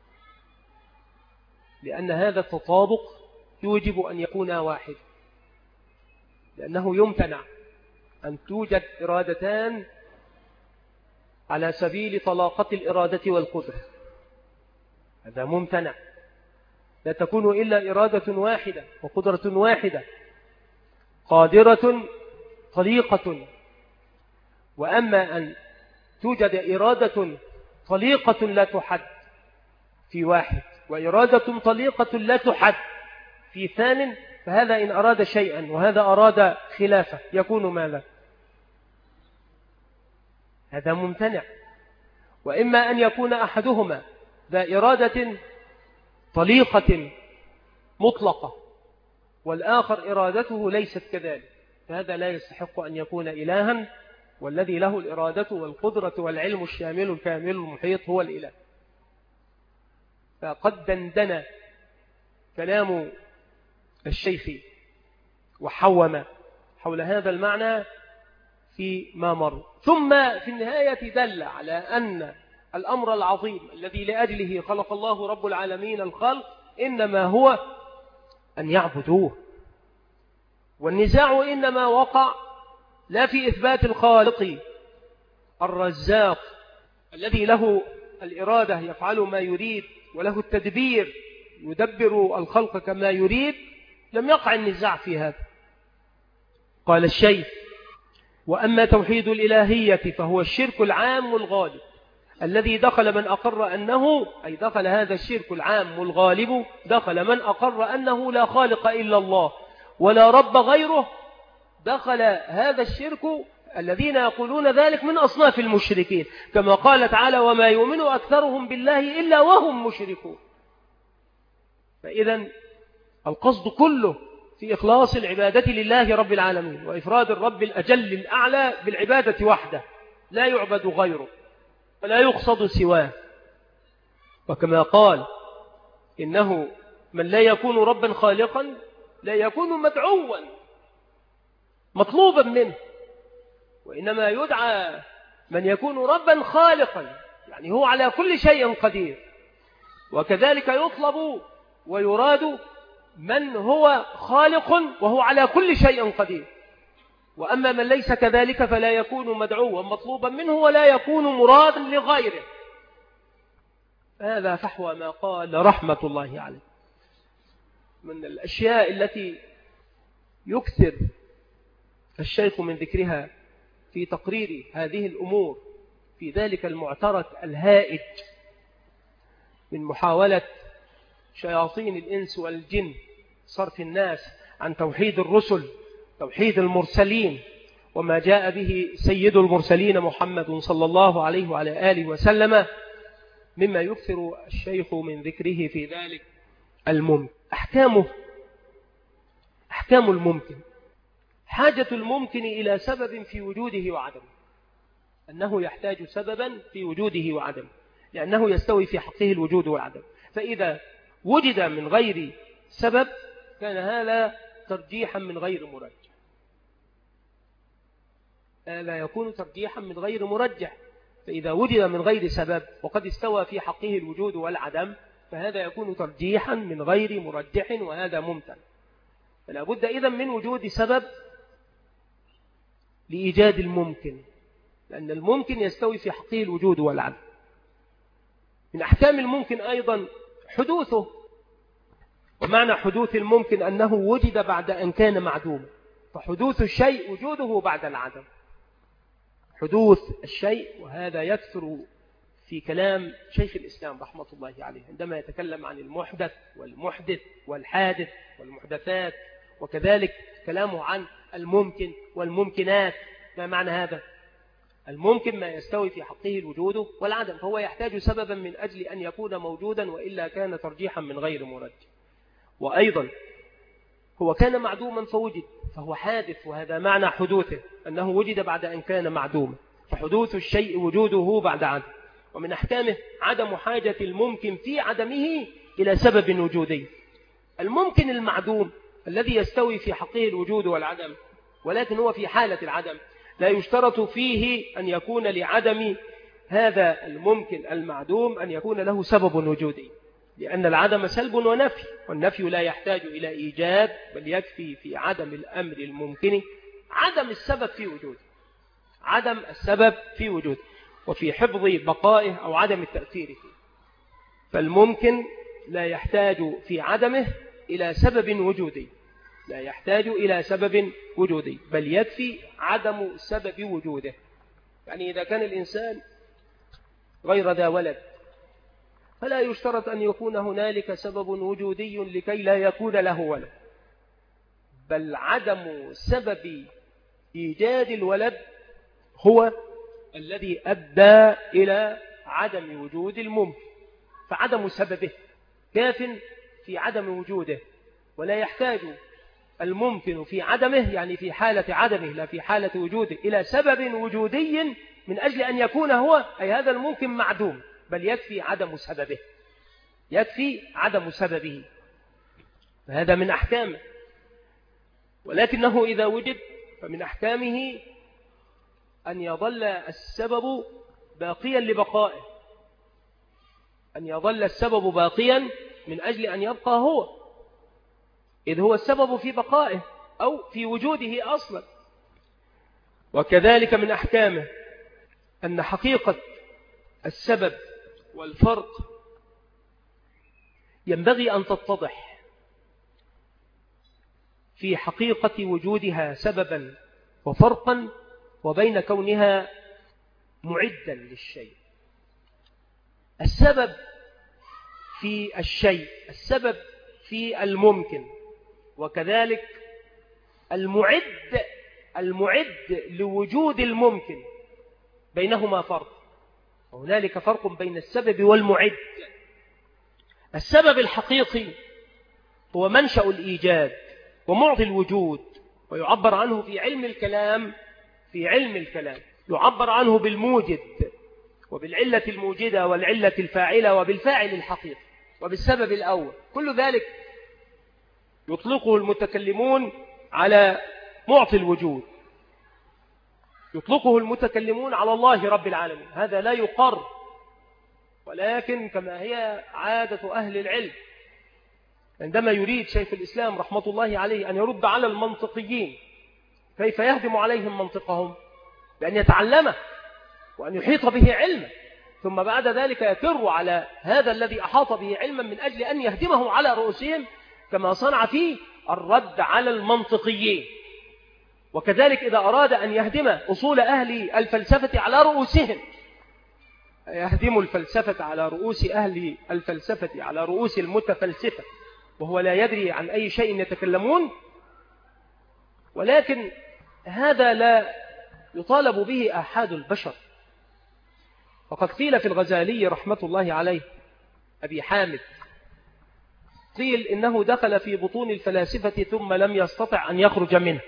لأن هذا التطابق يوجب أن يكون واحد، لأنه يمتنع أن توجد إرادتان على سبيل طلاقة الإرادة والقدرة، هذا ممتنع، لا تكون إلا إرادة واحدة وقدرة واحدة قادرة طليقة. وأما أن توجد إرادة طليقة لا تحد في واحد وإرادة طليقة لا تحد في ثان، فهذا إن أراد شيئا وهذا أراد خلافه يكون ماذا؟ هذا ممتنع. وإما أن يكون أحدهما ذا إرادة طليقة مطلقة والآخر إرادته ليست كذلك، فهذا لا يستحق أن يكون إلها، والذي له الإرادة والقدرة والعلم الشامل الكامل المحيط هو الإله. فقد دندن كلام الشيخ وحوم حول هذا المعنى فيما مر، ثم في النهاية دل على أن الأمر العظيم الذي لأجله خلق الله رب العالمين الخلق إنما هو أن يعبدوه، والنزاع إنما وقع لا في إثبات الخالق الرزاق الذي له الإرادة يفعل ما يريد وله التدبير يدبر الخلق كما يريد، لم يقع النزاع في هذا. قال الشيخ وأما توحيد الإلهية فهو الشرك العام الغالب الذي دخل من أقر أنه، أي دخل هذا الشرك العام الغالب دخل من أقر أنه لا خالق إلا الله ولا رب غيره، دخل هذا الشرك الذين يقولون ذلك من أصناف المشركين، كما قال تعالى وما يؤمن أكثرهم بالله إلا وهم مشركون. فإذا القصد كله في إخلاص العبادة لله رب العالمين وإفراد الرب الأجل الأعلى بالعبادة وحده، لا يعبد غيره ولا يقصد سواه. وكما قال إنه من لا يكون ربا خالقا لا يكون مدعوا مطلوبا منه، وإنما يدعى من يكون ربا خالقا، يعني هو على كل شيء قدير. وكذلك يطلب ويراد من هو خالق وهو على كل شيء قدير. وأما من ليس كذلك فلا يكون مدعوا مطلوبا منه ولا يكون مرادا لغيره. هذا فحوى ما قال رحمة الله عليه. من الأشياء التي يكثر الشيخ من ذكرها في تقرير هذه الأمور في ذلك المعترك الهائج من محاولة شياطين الإنس والجن صرف الناس عن توحيد الرسل، توحيد المرسلين، وما جاء به سيد المرسلين محمد صلى الله عليه وعلى آله وسلم، مما يكثر الشيخ من ذكره في ذلك الممكن. أحكامه أحكام الممكن. حاجة الممكن إلى سبب في وجوده وعدمه، أنه يحتاج سببا في وجوده وعدمه، لأنه يستوي في حقه الوجود والعدم. فإذا وجد من غير سبب كان هذا ترجيحا من غير مرجح، هذا يكون ترجيحا من غير مرجح. فإذا وجد من غير سبب وقد استوى في حقه الوجود والعدم فهذا يكون ترجيحا من غير مرجح، وهذا ممتنع. فلا بد إذن من وجود سبب لإيجاد الممكن، لأن الممكن يستوي في حقه الوجود والعدم. من أحكام الممكن أيضا حدوثه، ومعنى حدوث الممكن أنه وجد بعد أن كان معدوما، فحدوث الشيء وجوده بعد العدم. حدوث الشيء، وهذا يكثر في كلام شيخ الإسلام رحمة الله عليه عندما يتكلم عن المحدث والمحدث والحادث والمحدثات، وكذلك كلامه عن الممكن والممكنات. ما معنى هذا؟ الممكن ما يستوي في حقه الوجود والعدم، فهو يحتاج سببا من أجل أن يكون موجودا، وإلا كان ترجيحا من غير مرجح. وأيضا هو كان معدوما فوجد، فهو حادث، وهذا معنى حدوثه أنه وجد بعد أن كان معدوما، فحدوث الشيء وجوده بعد عدم. ومن أحكامه عدم حاجة الممكن في عدمه إلى سبب وجودي. الممكن المعدوم الذي يستوي في حقه الوجود والعدم، ولكن هو في حالة العدم، لا يشترط فيه أن يكون لعدم هذا الممكن المعدوم أن يكون له سبب وجودي، لأن العدم سلب ونفي، والنفي لا يحتاج إلى إيجاد، بل يكفي في عدم الأمر الممكن عدم السبب في وجوده، عدم السبب في وجوده، وفي حفظ بقائه أو عدم التأثير فيه. فالممكن لا يحتاج في عدمه إلى سبب وجودي، لا يحتاج إلى سبب وجودي، بل يكفي عدم سبب وجوده. يعني إذا كان الإنسان غير ذا ولد، فلا يشترط أن يكون هنالك سبب وجودي لكي لا يكون له ولد، بل عدم سبب إيجاد الولد هو الذي أدى إلى عدم وجود الممكن، فعدم سببه كاف في عدم وجوده، ولا يحتاج الممكن في عدمه، يعني في حالة عدمه لا في حالة وجوده، إلى سبب وجودي من أجل أن يكون هو أي هذا الممكن معدوم، بل يكفي عدم سببه، يكفي عدم سببه. فهذا من أحكامه. ولكنه إذا وجد فمن أحكامه أن يظل السبب باقيا لبقائه، أن يظل السبب باقيا من أجل أن يبقى هو، إذ هو السبب في بقائه أو في وجوده أصلا. وكذلك من أحكامه أن حقيقة السبب والفرق ينبغي أن تتضح في حقيقة وجودها سببا وفرقا، وبين كونها معدا للشيء. السبب في الشيء، السبب في الممكن، وكذلك المعد المعد لوجود الممكن، بينهما فرق، وهنالك فرق بين السبب والمعد. السبب الحقيقي هو منشأ الإيجاد ومعطي الوجود، ويعبر عنه في علم الكلام في علم الكلام يعبر عنه بالموجد، وبالعلة الموجدة، والعلة الفاعلة، وبالفاعل الحقيقي، وبالسبب الأول. كل ذلك يطلقه المتكلمون على معطي الوجود، يطلقه المتكلمون على الله رب العالمين. هذا لا يقر، ولكن كما هي عادة أهل العلم، عندما يريد شيخ الإسلام رحمة الله عليه أن يرد على المنطقيين، كيف يهدم عليهم منطقهم؟ بأن يتعلمه وأن يحيط به علما، ثم بعد ذلك يكر على هذا الذي أحاط به علما من أجل أن يهدمه على رؤوسهم، كما صنع فيه الرد على المنطقيين. وكذلك إذا أراد أن يهدم أصول أهل الفلسفة على رؤوسهم، يهدم الفلسفة على رؤوس أهل الفلسفة، على رؤوس المتفلسفة، وهو لا يدري عن أي شيء يتكلمون. ولكن هذا لا يطالب به أحد البشر. وقد قيل في الغزالي رحمة الله عليه أبي حامد، قيل إنه دخل في بطون الفلاسفة ثم لم يستطع أن يخرج منه،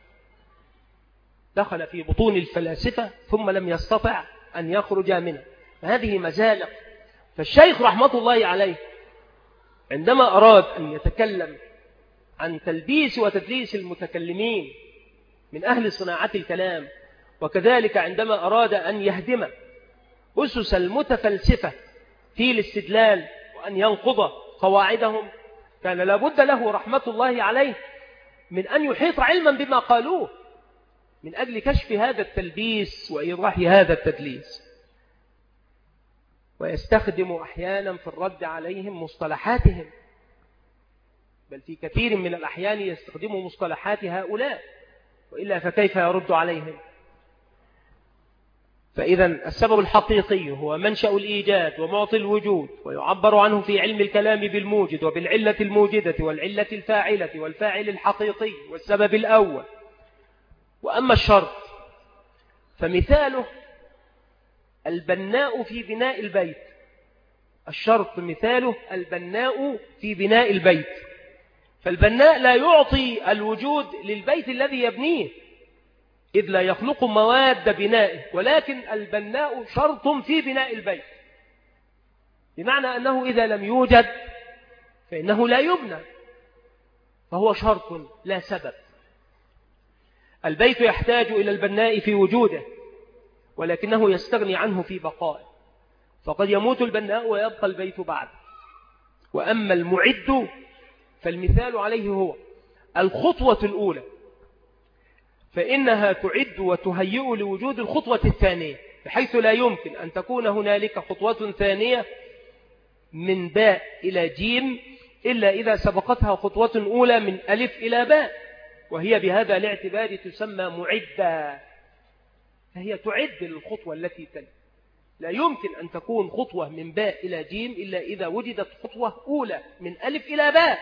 دخل في بطون الفلاسفة ثم لم يستطع أن يخرج منه. هذه مزالق. فالشيخ رحمة الله عليه عندما أراد أن يتكلم عن تلبيس وتدليس المتكلمين من أهل صناعة الكلام، وكذلك عندما أراد أن يهدم أسس المتفلسفة في الاستدلال وأن ينقض قواعدهم، كان لابد له رحمة الله عليه من أن يحيط علما بما قالوه من أجل كشف هذا التلبيس وإيضاح هذا التدليس. ويستخدم أحيانا في الرد عليهم مصطلحاتهم، بل في كثير من الأحيان يستخدموا مصطلحات هؤلاء، وإلا فكيف يرد عليهم؟ فإذا السبب الحقيقي هو منشأ الإيجاد ومعطي الوجود، ويعبر عنه في علم الكلام بالموجد وبالعلة الموجدة والعلة الفاعلة والفاعل الحقيقي والسبب الأول. وأما الشرط فمثاله البناء في بناء البيت. الشرط مثاله البناء في بناء البيت، فالبناء لا يعطي الوجود للبيت الذي يبنيه، إذ لا يخلق مواد بنائه، ولكن البناء شرط في بناء البيت، بمعنى أنه إذا لم يوجد فإنه لا يبنى، فهو شرط لا سبب. البيت يحتاج إلى البناء في وجوده، ولكنه يستغني عنه في بقائه، فقد يموت البناء ويبقى البيت بعد. وأما المعد فالمثال عليه هو الخطوة الأولى، فإنها تعد وتهيئ لوجود الخطوة الثانية، بحيث لا يمكن أن تكون هنالك خطوة ثانية من باء إلى جيم إلا إذا سبقتها خطوة أولى من ألف إلى باء، وهي بهذا الاعتبار تسمى معدة، فهي تعد للخطوة التي تلي. لا يمكن أن تكون خطوة من باء إلى جيم إلا إذا وجدت خطوة أولى من ألف إلى باء،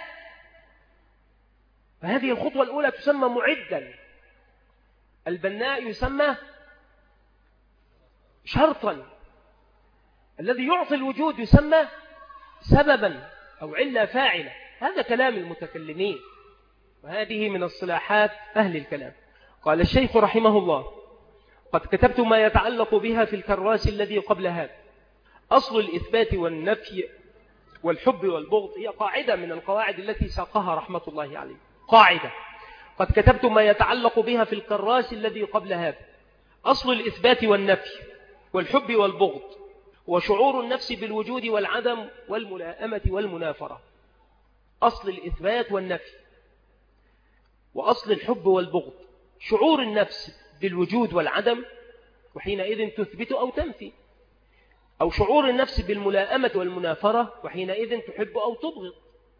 فهذه الخطوة الأولى تسمى معدا. البناء يسمى شرطا، الذي يعطي الوجود يسمى سببا أو علة فاعلة. هذا كلام المتكلمين، وهذه من الصلاحات أهل الكلام. قال الشيخ رحمه الله: قد كتبت ما يتعلق بها في الكراس الذي قبل هذا. أصل الإثبات والنفي والحب والبغض هي قاعدة من القواعد التي ساقها رحمة الله عليه. قاعدة قد كتبت ما يتعلق بها في الكراس الذي قبل هذا. أصل الإثبات والنفي والحب والبغض وشعور النفس بالوجود والعدم والملائمة والمنافرة. أصل الإثبات والنفي وأصل الحب والبغض شعور النفس بالوجود والعدم، وحينئذ تثبت أو تنفي، أو شعور النفس بالملائمة والمنافرة، وحينئذ تحب أو تبغض.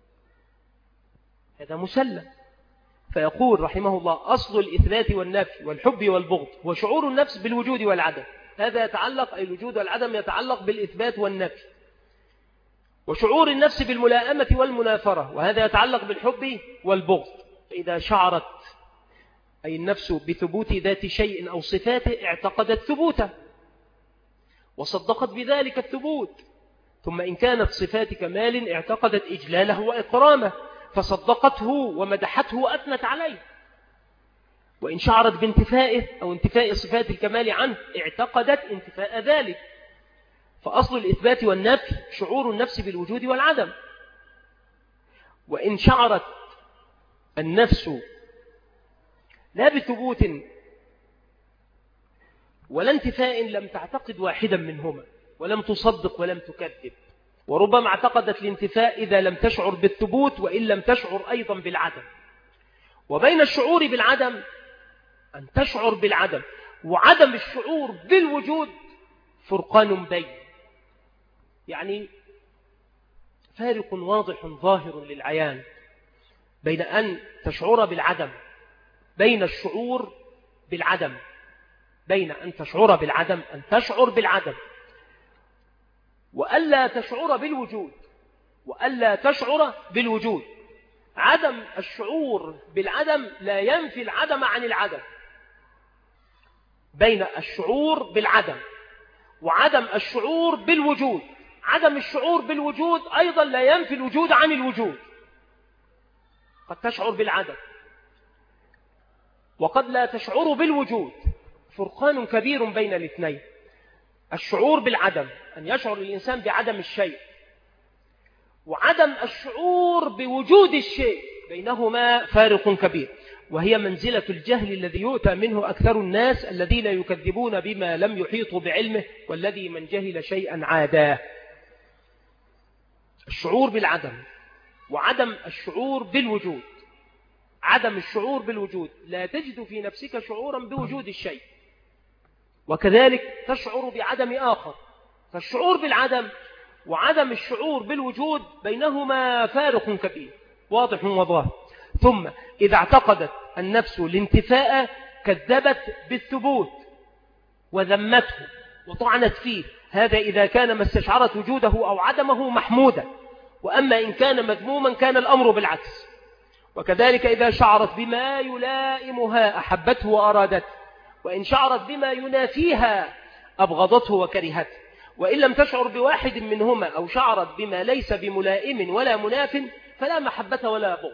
هذا مسلم. فيقول رحمه الله: أصل الإثبات والنفي والحب والبغض وشعور النفس بالوجود والعدم. هذا يتعلق، أي الوجود والعدم يتعلق بالإثبات والنفي، وشعور النفس بالملائمة والمنافرة، وهذا يتعلق بالحب والبغض. فإذا شعرت أي النفس بثبوت ذات شيء أو صفاته اعتقدت ثبوته وصدقت بذلك الثبوت، ثم إن كانت صفات كمال اعتقدت إجلاله وإكرامه فصدقته ومدحته وأثنت عليه. وإن شعرت بانتفائه أو انتفاء صفات الكمال عنه اعتقدت انتفاء ذلك. فأصل الإثبات والنفي شعور النفس بالوجود والعدم. وإن شعرت النفس لا بثبوت ولا انتفاء لم تعتقد واحدا منهما، ولم تصدق ولم تكذب، وربما اعتقدت الانتفاء إذا لم تشعر بالثبوت وإن لم تشعر أيضا بالعدم. وبين الشعور بالعدم أن تشعر بالعدم وعدم الشعور بالوجود فرقان بين، يعني فارق واضح ظاهر للعيان بين أن تشعر بالعدم، بين الشعور بالعدم، بين أن تشعر بالعدم أن تشعر بالعدم، وألا تشعر بالوجود، وألا تشعر بالوجود. عدم الشعور بالعدم لا ينفي العدم عن العدم. بين الشعور بالعدم وعدم الشعور بالوجود، عدم الشعور بالوجود أيضا لا ينفي الوجود عن الوجود. قد تشعر بالعدم وقد لا تشعر بالوجود، فرقان كبير بين الاثنين. الشعور بالعدم أن يشعر الإنسان بعدم الشيء، وعدم الشعور بوجود الشيء بينهما فارق كبير، وهي منزلة الجهل الذي يؤتى منه أكثر الناس الذين يكذبون بما لم يحيطوا بعلمه، والذي من جهل شيئا عاداه. الشعور بالعدم وعدم الشعور بالوجود. عدم الشعور بالوجود لا تجد في نفسك شعورا بوجود الشيء، وكذلك تشعر بعدم آخر. فالشعور بالعدم وعدم الشعور بالوجود بينهما فارق كبير. واضح وظاهر. ثم إذا اعتقدت النفس الانتفاء كذبت بالثبوت وذمته وطعنت فيه، هذا إذا كان ما استشعرت وجوده أو عدمه محمودا. وأما إن كان مذموما كان الأمر بالعكس. وكذلك إذا شعرت بما يلائمها أحبته وأرادته، وإن شعرت بما ينافيها أبغضته وكرهته. وإن لم تشعر بواحد منهما أو شعرت بما ليس بملائم ولا مناف فلا محبة ولا بغض.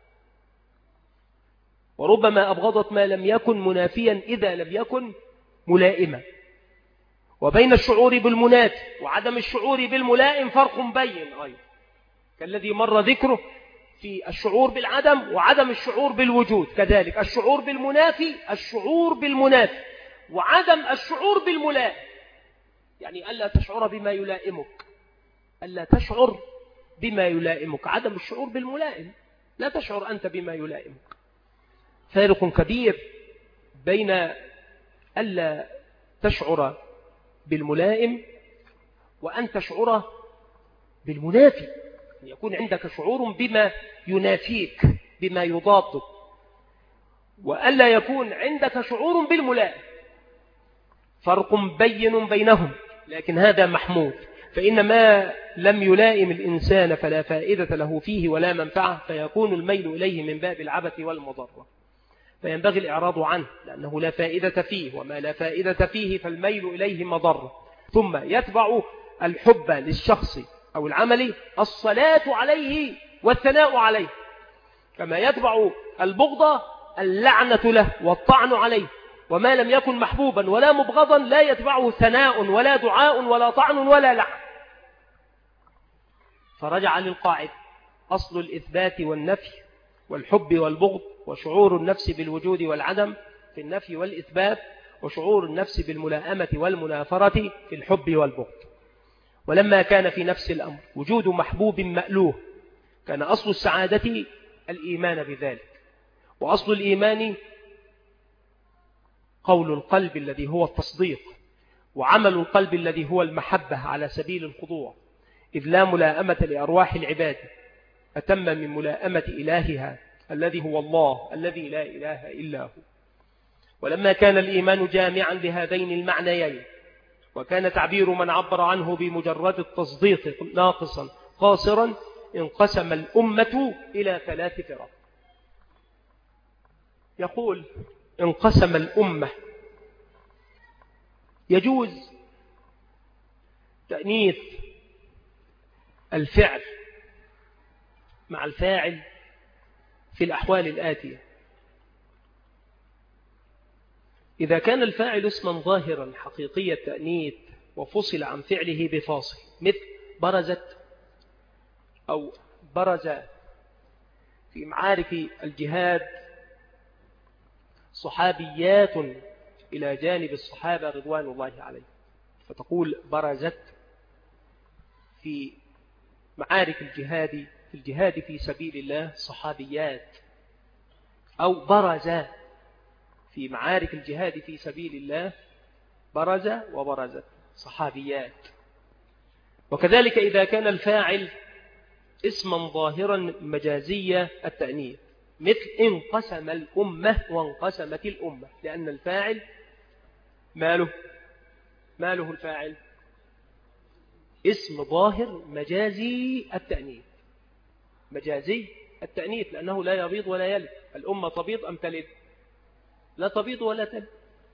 وربما أبغضت ما لم يكن منافيا إذا لم يكن ملائما. وبين الشعور بالمنافي وعدم الشعور بالملائم فرق بين أيضا، كالذي مر ذكره في الشعور بالعدم وعدم الشعور بالوجود. كذلك الشعور بالمنافي الشعور بالمنافي وعدم الشعور بالملائم، يعني ألا تشعر بما يلائمك، ألا تشعر بما يلائمك، عدم الشعور بالملائم، لا تشعر أنت بما يلائمك. فارق كبير بين ألا تشعر بالملائم وأن تشعر بالمنافي، يكون عندك شعور بما ينافيك بما يضادك، وألا يكون عندك شعور بالملائم. فرق بين بينهم، لكن هذا محمود. فإن ما لم يلائم الإنسان فلا فائدة له فيه ولا منفعة، فيكون الميل إليه من باب العبث والمضرة، فينبغي الإعراض عنه لأنه لا فائدة فيه، وما لا فائدة فيه فالميل إليه مضرة. ثم يتبع الحب للشخص أو العمل الصلاة عليه والثناء عليه، كما يتبع البغض اللعنة له والطعن عليه. وما لم يكن محبوبا ولا مبغضا لا يتبعه ثناء ولا دعاء ولا طعن ولا لعن. فرجع للقاعدة: أصل الإثبات والنفي والحب والبغض، وشعور النفس بالوجود والعدم في النفي والإثبات، وشعور النفس بالملائمة والمنافرة في الحب والبغض. ولما كان في نفس الأمر وجود محبوب مألوه، كان أصل السعادة الإيمان بذلك، وأصل الإيمان قول القلب الذي هو التصديق، وعمل القلب الذي هو المحبة على سبيل الخضوع، إذ لا ملائمة لأرواح العباد أتم من ملائمة إلهها الذي هو الله الذي لا إله إلا هو. ولما كان الإيمان جامعا لهذين المعنيين، وكان تعبير من عبر عنه بمجرد التصديق ناقصا قاصرا، انقسم الأمة إلى ثلاث فرق. يقول: انقسم الأمة. يجوز تأنيث الفعل مع الفاعل في الأحوال الآتية: إذا كان الفاعل اسما ظاهرا حقيقي التأنيث وفصل عن فعله بفاصل، مثل برزت أو برز في معارك الجهاد صحابيات إلى جانب الصحابة رضوان الله عليهم، فتقول برزت في معارك الجهاد في الجهاد في سبيل الله صحابيات، أو برز في معارك الجهاد في سبيل الله برز وبرزت صحابيات. وكذلك إذا كان الفاعل اسما ظاهرا مجازية التأنيث، مثل انقسم الأمة وانقسمت الأمة، لأن الفاعل ماله ماله الفاعل اسم ظاهر مجازي التأنيث، مجازي التأنيث، لأنه لا يبيض ولا يلد. الأمة تبيض أم تلد؟ لا تبيض ولا تلد.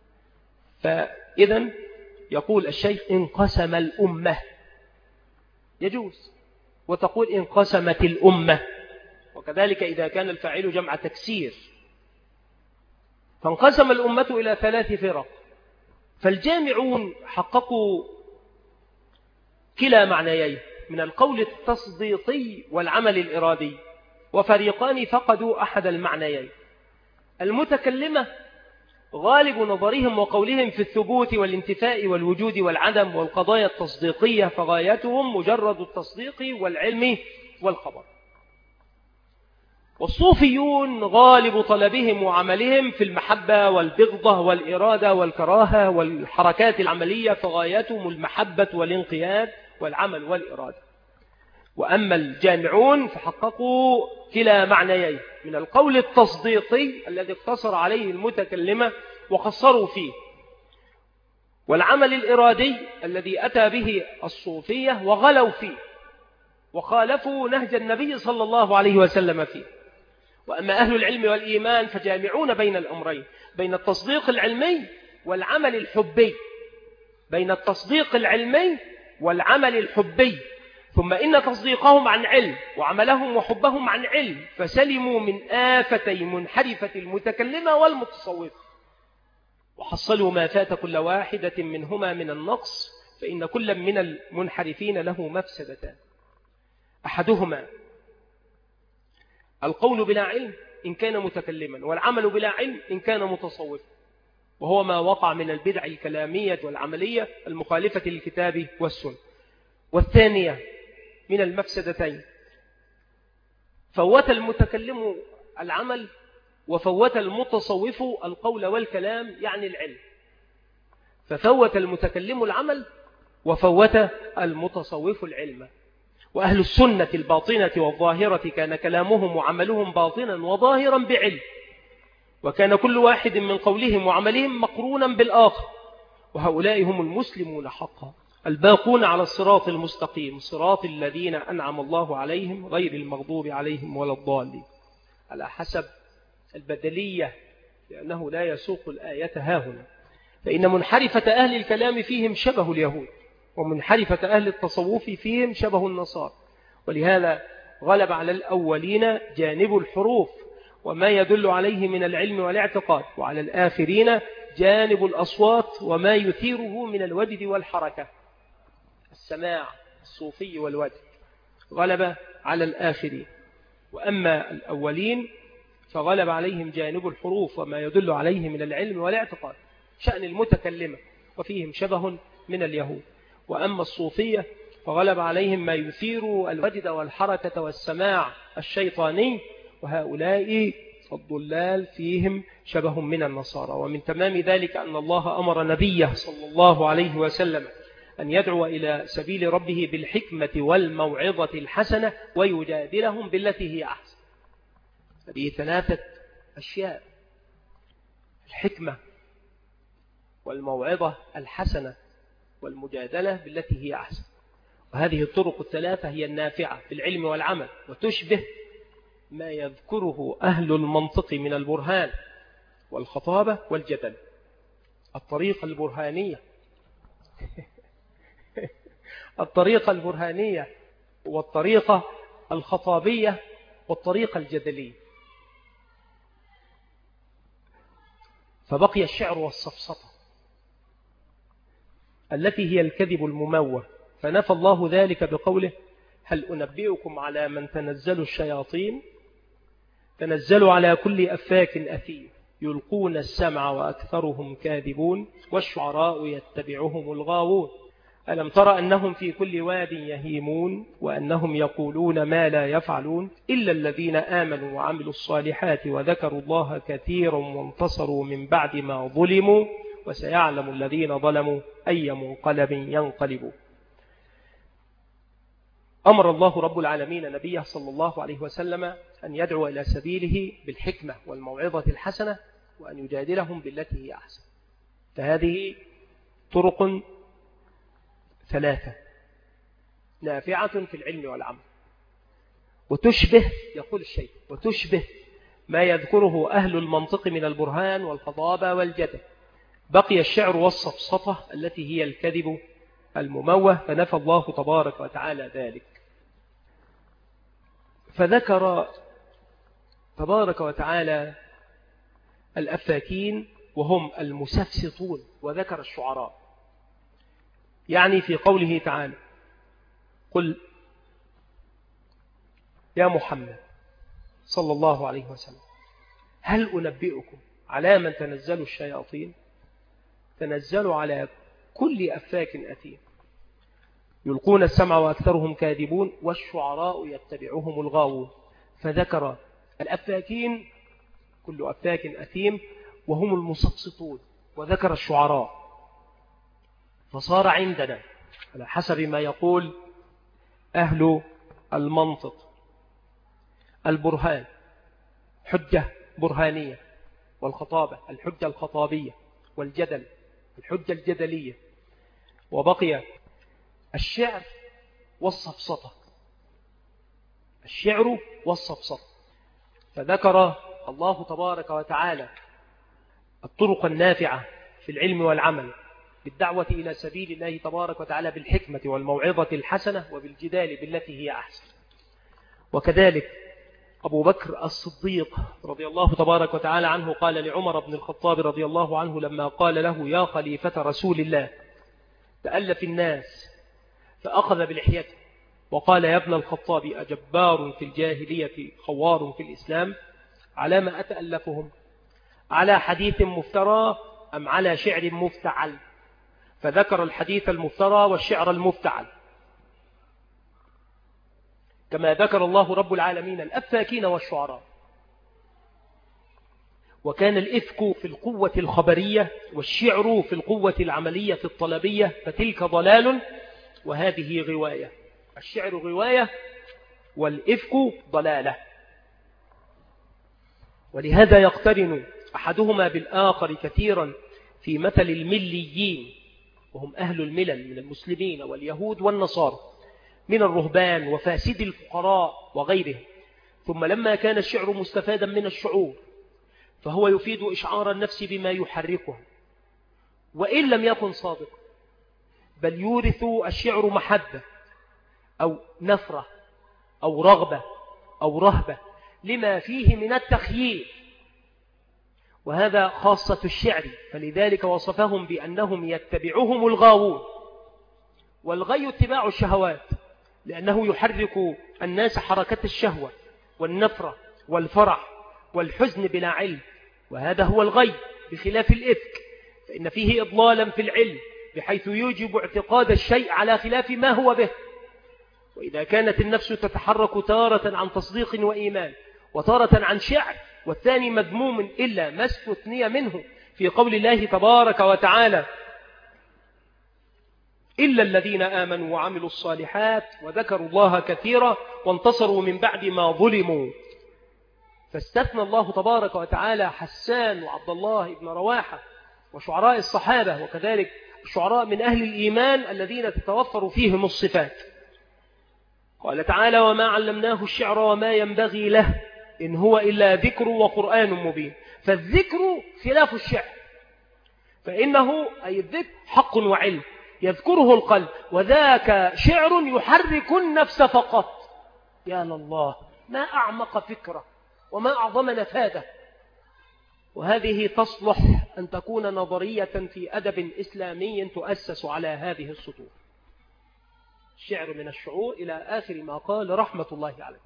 فإذا يقول الشيخ انقسم الأمة، يجوز، وتقول انقسمت الأمة. وكذلك إذا كان الفاعل جمع تكسير. فانقسم الأمة إلى ثلاث فرق، فالجامعون حققوا كلا معنيين من القول التصديقي والعمل الإرادي، وفريقان فقدوا أحد المعنيين. المتكلمة غالب نظرهم وقولهم في الثبوت والانتفاء والوجود والعدم والقضايا التصديقية، فغايتهم مجرد التصديق والعلم والخبر. والصوفيون غالب طلبهم وعملهم في المحبة والبغضة والإرادة والكراهة والحركات العملية، فغايتهم المحبة والانقياد والعمل والإرادة. وأما الجامعون فحققوا كلا معنيين من القول التصديقي الذي اقتصر عليه المتكلمة وقصروا فيه، والعمل الإرادي الذي أتى به الصوفية وغلوا فيه وخالفوا نهج النبي صلى الله عليه وسلم فيه. وأما أهل العلم والإيمان فجامعون بين الأمرين، بين التصديق العلمي والعمل الحبي، بين التصديق العلمي والعمل الحبي. ثم إن تصديقهم عن علم وعملهم وحبهم عن علم، فسلموا من آفتي منحرفة المتكلمة والمتصوفة، وحصلوا ما فات كل واحدة منهما من النقص، فإن كل من المنحرفين له مفسدتان: أحدهما القول بلا علم إن كان متكلما، والعمل بلا علم إن كان متصوفا، وهو ما وقع من البدع الكلامية والعملية المخالفة للكتاب والسنة. والثانية من المفسدتين: فوت المتكلم العمل وفوت المتصوف القول والكلام، يعني العلم. ففوت المتكلم العمل وفوت المتصوف العلم. وأهل السنة الباطنة والظاهرة كان كلامهم وعملهم باطنا وظاهرا بعلم، وكان كل واحد من قولهم وعملهم مقرونا بالآخر، وهؤلاء هم المسلمون حقا الباقون على الصراط المستقيم، صراط الذين أنعم الله عليهم غير المغضوب عليهم ولا الضالين، على حسب البدلية، لأنه لا يسوق الآية هاهنا. فإن منحرفة أهل الكلام فيهم شبه اليهود، ومنحرفة أهل التصوف فيهم شبه النصارى، ولهذا غلب على الأولين جانب الحروف وما يدل عليه من العلم والاعتقاد، وعلى الآخرين جانب الأصوات وما يثيره من الوجد والحركة، السماع الصوفي والوجد غلب على الآخرين. وأما الأولين فغلب عليهم جانب الحروف وما يدل عليه من العلم والاعتقاد، شأن المتكلمة، وفيهم شبه من اليهود. وأما الصوفية فغلب عليهم ما يثير الوجد والحركة والسماع الشيطاني، وهؤلاء الضلال فيهم شبه من النصارى. ومن تمام ذلك أن الله أمر نبيه صلى الله عليه وسلم أن يدعو إلى سبيل ربه بالحكمة والموعظة الحسنة ويجادلهم بالتي هي أحسن. هذه ثلاثة أشياء: الحكمة والموعظة الحسنة والمجادلة بالتي هي أحسن. وهذه الطرق الثلاثة هي النافعة في العلم والعمل، وتشبه ما يذكره أهل المنطق من البرهان والخطابة والجدل. الطريقة البرهانية الطريقة البرهانية والطريقة الخطابية والطريقة الجدلية. فبقي الشعر والسفسطة التي هي الكذب المموه، فنفى الله ذلك بقوله: هل أنبئكم على من تنزل الشياطين؟ تنزل على كل أفاك أثيم يلقون السمع وأكثرهم كاذبون والشعراء يتبعهم الغاوون ألم تر أنهم في كل واد يهيمون وأنهم يقولون ما لا يفعلون إلا الذين آمنوا وعملوا الصالحات وذكروا الله كثيرا وانتصروا من بعد ما ظلموا وسيعلم الذين ظلموا أي منقلب ينقلبوا. أمر الله رب العالمين نبيه صلى الله عليه وسلم أن يدعو إلى سبيله بالحكمة والموعظة الحسنة وأن يجادلهم بالتي هي أحسن. فهذه طرق ثلاثة نافعة في العلم والعمل، وتشبه يقول الشيء وتشبه ما يذكره أهل المنطق من البرهان والخطابة والجدل. بقي الشعر والسفسطة التي هي الكذب المموه، فنفى الله تبارك وتعالى ذلك. فذكر تبارك وتعالى الأفاكين وهم المسفسطون، وذكر الشعراء، يعني في قوله تعالى: قل يا محمد صلى الله عليه وسلم هل أنبئكم على من تنزل الشياطين؟ تنزل على كل أفاك أثيم يلقون السمع وأكثرهم كاذبون والشعراء يتبعهم الغاوون. فذكر الأفاكين كل أفاك أثيم وهم المسفسطون، وذكر الشعراء. فصار عندنا على حسب ما يقول أهل المنطق، البرهان حجة برهانية، والخطابة الحجة الخطابية، والجدل الحجة الجدلية، وبقي الشعر والسفسطة، الشعر والسفسطة. فذكر الله تبارك وتعالى الطرق النافعة في العلم والعمل بالدعوة إلى سبيل الله تبارك وتعالى بالحكمة والموعظة الحسنة وبالجدال بالتي هي أحسن. وكذلك أبو بكر الصديق رضي الله تبارك وتعالى عنه قال لعمر بن الخطاب رضي الله عنه لما قال له يا خليفة رسول الله تألف الناس، فأخذ بلحيته وقال يا ابن الخطاب أجبار في الجاهلية خوار في الإسلام، على ما أتألفهم؟ على حديث مفترى أم على شعر مفتعل؟ فذكر الحديث المفترى والشعر المفتعل، كما ذكر الله رب العالمين الأفاكين والشعراء. وكان الإفك في القوة الخبرية والشعر في القوة العملية الطلبية، فتلك ضلال وهذه غواية. الشعر غواية والإفك ضلالة، ولهذا يقترن أحدهما بالآخر كثيرا في مثل المليين، وهم أهل الملل من المسلمين واليهود والنصارى من الرهبان وفاسد الفقراء وغيرهم. ثم لما كان الشعر مستفادا من الشعور فهو يفيد إشعار النفس بما يحركها، وإن لم يكن صادق، بل يورث الشعر محبة أو نفرة أو رغبة أو رهبة لما فيه من التخييل، وهذا خاصة الشعر. فلذلك وصفهم بأنهم يتبعهم الغاوون، والغي اتباع الشهوات، لأنه يحرك الناس حركة الشهوة والنفرة والفرح والحزن بلا علم، وهذا هو الغي، بخلاف الإفك فإن فيه إضلالا في العلم بحيث يوجب اعتقاد الشيء على خلاف ما هو به. وإذا كانت النفس تتحرك تارة عن تصديق وإيمان وتارة عن شعر، والثاني مذموم إلا ما استثني منه في قول الله تبارك وتعالى إلا الذين آمنوا وعملوا الصالحات وذكروا الله كثيرا وانتصروا من بعد ما ظلموا، فاستثنى الله تبارك وتعالى حسان وعبد الله بن رواحة وشعراء الصحابة، وكذلك الشعراء من أهل الإيمان الذين تتوفر فيهم الصفات. قال تعالى وما علمناه الشعر وما ينبغي له إن هو إلا ذكر وقرآن مبين. فالذكر خلاف الشعر، فإنه أي الذكر حق وعلم يذكره القلب، وذاك شعر يحرك النفس فقط. يا الله، ما أعمق فكرة وما أعظم نفاذة. وهذه تصلح أن تكون نظرية في أدب إسلامي تؤسس على هذه السطور. الشعر من الشعور إلى آخر ما قال رحمة الله عليه.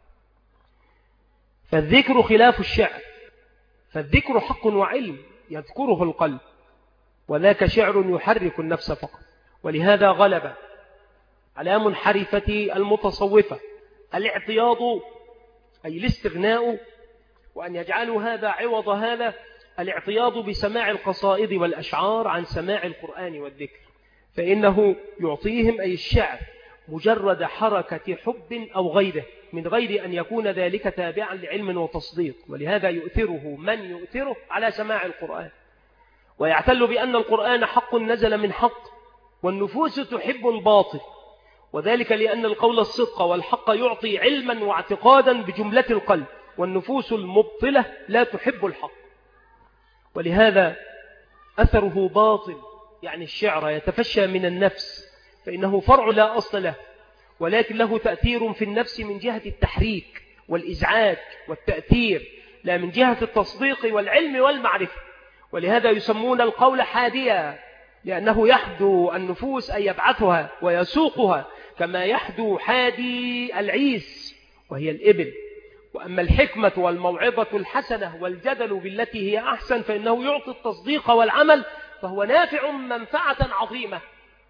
فالذكر خلاف الشعر، فالذكر حق وعلم يذكره القلب، وذاك شعر يحرك النفس فقط. ولهذا غلب على منحرفة المتصوفة الاعتياض أي الاستغناء، وأن يجعلوا هذا عوض هذا الاعتياض بسماع القصائد والأشعار عن سماع القرآن والذكر، فإنه يعطيهم أي الشعر مجرد حركة حب أو غيره من غير أن يكون ذلك تابعا لعلم وتصديق. ولهذا يؤثره من يؤثره على سماع القرآن، ويعتل بأن القرآن حق نزل من حق، والنفوس تحب الباطل، وذلك لأن القول الصدق والحق يعطي علما واعتقادا بجملة القلب، والنفوس المبطلة لا تحب الحق. ولهذا أثره باطل، يعني الشعر يتفشى من النفس، فإنه فرع لا أصل له، ولكن له تأثير في النفس من جهة التحريك والإزعاج والتأثير، لا من جهة التصديق والعلم والمعرفة. ولهذا يسمون القول حاديا، لأنه يحدو النفوس أن يبعثها ويسوقها كما يحدو حادي العيس وهي الإبل. وأما الحكمة والموعظة الحسنة والجدل بالتي هي أحسن فإنه يعطي التصديق والعمل، فهو نافع منفعة عظيمة.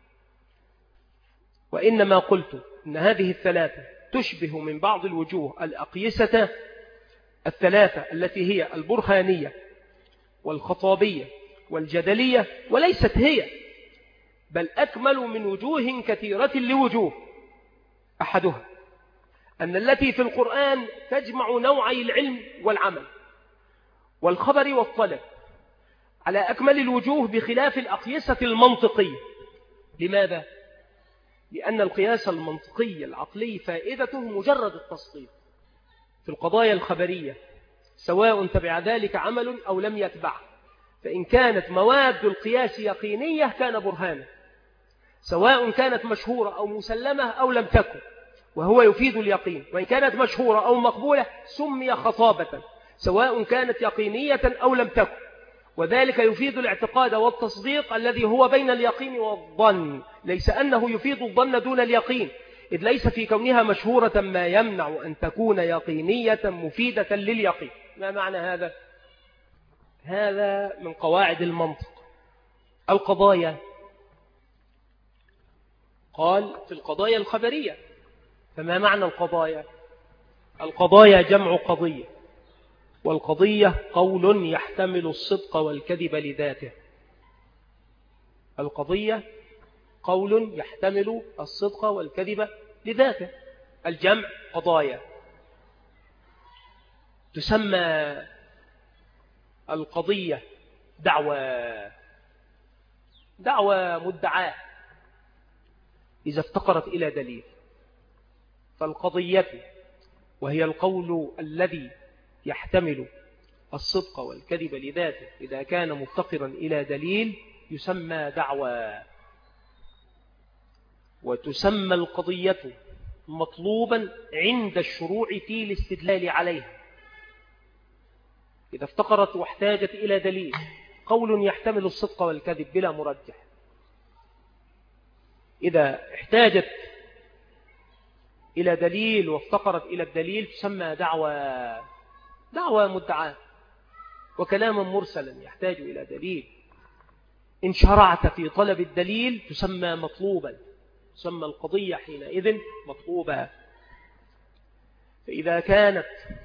وإنما قلت إن هذه الثلاثة تشبه من بعض الوجوه الأقيسة الثلاثة التي هي البرهانية والخطابية والجدلية، وليست هي، بل أكمل من وجوه كثيرة لوجوه. أحدها أن التي في القرآن تجمع نوعي العلم والعمل والخبر والطلب على أكمل الوجوه بخلاف الأقيسة المنطقية. لماذا؟ لأن القياس المنطقي العقلي فائدته مجرد التصديق في القضايا الخبرية، سواء تبع ذلك عمل أو لم يتبع، فإن كانت مواد القياس يقينية كان برهانا، سواء كانت مشهورة أو مسلمة أو لم تكن، وهو يفيد اليقين. وإن كانت مشهورة أو مقبولة سمي خطابة، سواء كانت يقينية أو لم تكن، وذلك يفيد الاعتقاد والتصديق الذي هو بين اليقين والظن، ليس أنه يفيد الظن دون اليقين، إذ ليس في كونها مشهورة ما يمنع أن تكون يقينية مفيدة لليقين. ما معنى هذا؟ هذا من قواعد المنطق. القضايا، قال في القضايا الخبرية، فما معنى القضايا؟ القضايا جمع قضية، والقضية قول يحتمل الصدق والكذب لذاته. القضية قول يحتمل الصدق والكذب لذاته، الجمع قضايا. تسمى القضية دعوى، دعوى مدعاة إذا افتقرت إلى دليل. فالقضية وهي القول الذي يحتمل الصدق والكذب لذاته إذا كان مفتقرا إلى دليل يسمى دعوى. وتسمى القضية مطلوبا عند الشروع في الاستدلال عليها إذا افتقرت واحتاجت إلى دليل، قول يحتمل الصدق والكذب بلا مرجح. إذا احتاجت إلى دليل وافتقرت إلى الدليل تسمى دعوى، دعوى مدعاة. وكلاما مرسلا يحتاج إلى دليل إن شرعت في طلب الدليل تسمى مطلوبا، تسمى القضية حينئذ مطلوبة. فإذا كانت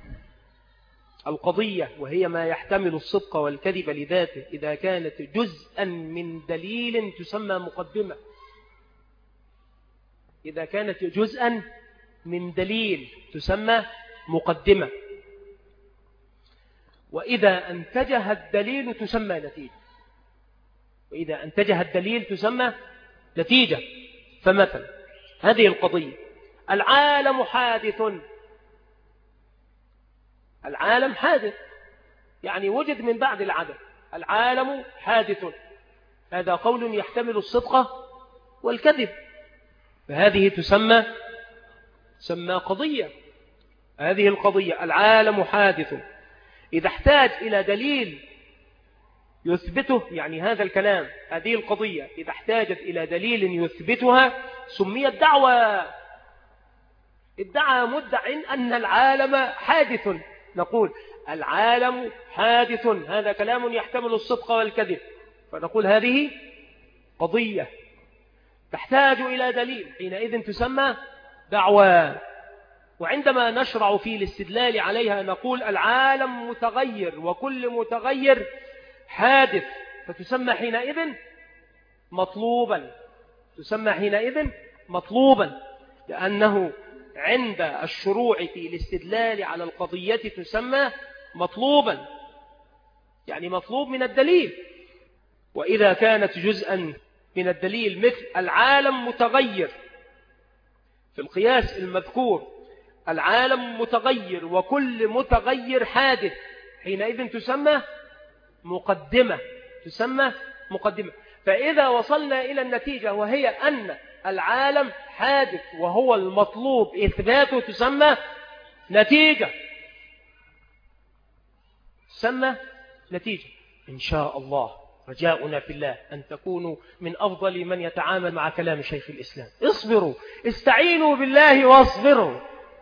القضية وهي ما يحتمل الصدق والكذب لذاته إذا كانت جزءا من دليل تسمى مقدمة، إذا كانت جزءا من دليل تسمى مقدمة. وإذا أنتجها الدليل تسمى نتيجة، وإذا أنتجها الدليل تسمى نتيجة. فمثلا هذه القضية العالم حادث، العالم حادث يعني وجد من بعد العدم، العالم حادث، هذا قول يحتمل الصدق والكذب، فهذه تسمى تسمى قضية. هذه القضية العالم حادث إذا احتاج إلى دليل يثبته، يعني هذا الكلام، هذه القضية إذا احتاجت إلى دليل يثبتها سميت دعوى. ادعى مدع أن العالم حادث، نقول العالم حادث، هذا كلام يحتمل الصدق والكذب، فنقول هذه قضية تحتاج إلى دليل، حينئذ تسمى دعوى. وعندما نشرع في الاستدلال عليها نقول العالم متغير وكل متغير حادث، فتسمى حينئذ مطلوبا، تسمى حينئذ مطلوبا، لأنه عند الشروع في الاستدلال على القضية تسمى مطلوبا، يعني مطلوب من الدليل. وإذا كانت جزءا من الدليل مثل العالم متغير في القياس المذكور، العالم متغير وكل متغير حادث، حينئذ تسمى مقدمة، تسمى مقدمة. فإذا وصلنا إلى النتيجة وهي أن العالم حادث وهو المطلوب إثباته تسمى نتيجة، تسمى نتيجة. إن شاء الله رجاؤنا في الله أن تكونوا من أفضل من يتعامل مع كلام شيخ الإسلام. اصبروا، استعينوا بالله واصبروا.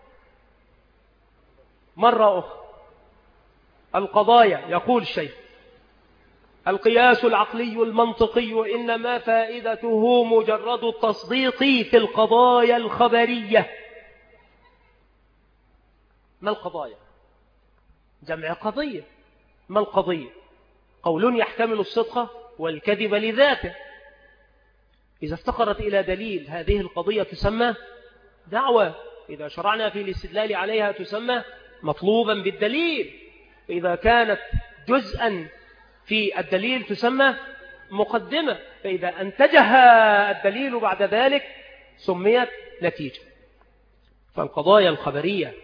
مرة أخرى القضايا، يقول الشيخ القياس العقلي المنطقي إنما فائدته مجرد التصديق في القضايا الخبرية. ما القضايا؟ جمع قضية. ما القضية؟ قول يحتمل الصدق والكذب لذاته، إذا افتقرت إلى دليل هذه القضية تسمى دعوة. إذا شرعنا في الاستدلال عليها تسمى مطلوبا بالدليل، فإذا كانت جزءا في الدليل تسمى مقدمة، فإذا أنتجها الدليل بعد ذلك سميت نتيجة. فالقضايا الخبرية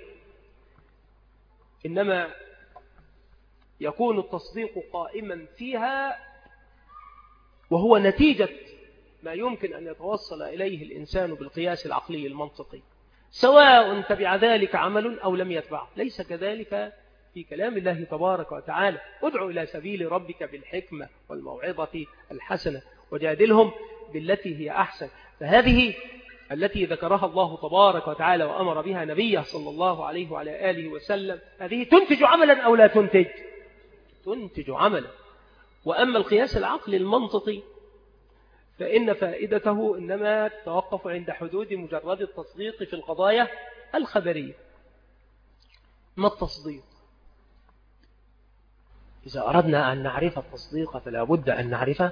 إنما يكون التصديق قائما فيها وهو نتيجة ما يمكن أن يتوصل إليه الإنسان بالقياس العقلي المنطقي، سواء تبع ذلك عمل أو لم يتبعه. ليس كذلك في كلام الله تبارك وتعالى: ادع إلى سبيل ربك بالحكمة والموعظة الحسنة وجادلهم بالتي هي أحسن. فهذه التي ذكرها الله تبارك وتعالى وأمر بها نبيه صلى الله عليه وعلى آله وسلم، هذه تنتج عملا أو لا تنتج؟ تنتج عملا. وأما القياس العقلي المنطقي فإن فائدته إنما تتوقف عند حدود مجرد التصديق في القضايا الخبرية. ما التصديق؟ إذا أردنا أن نعرف التصديق فلا بد أن نعرف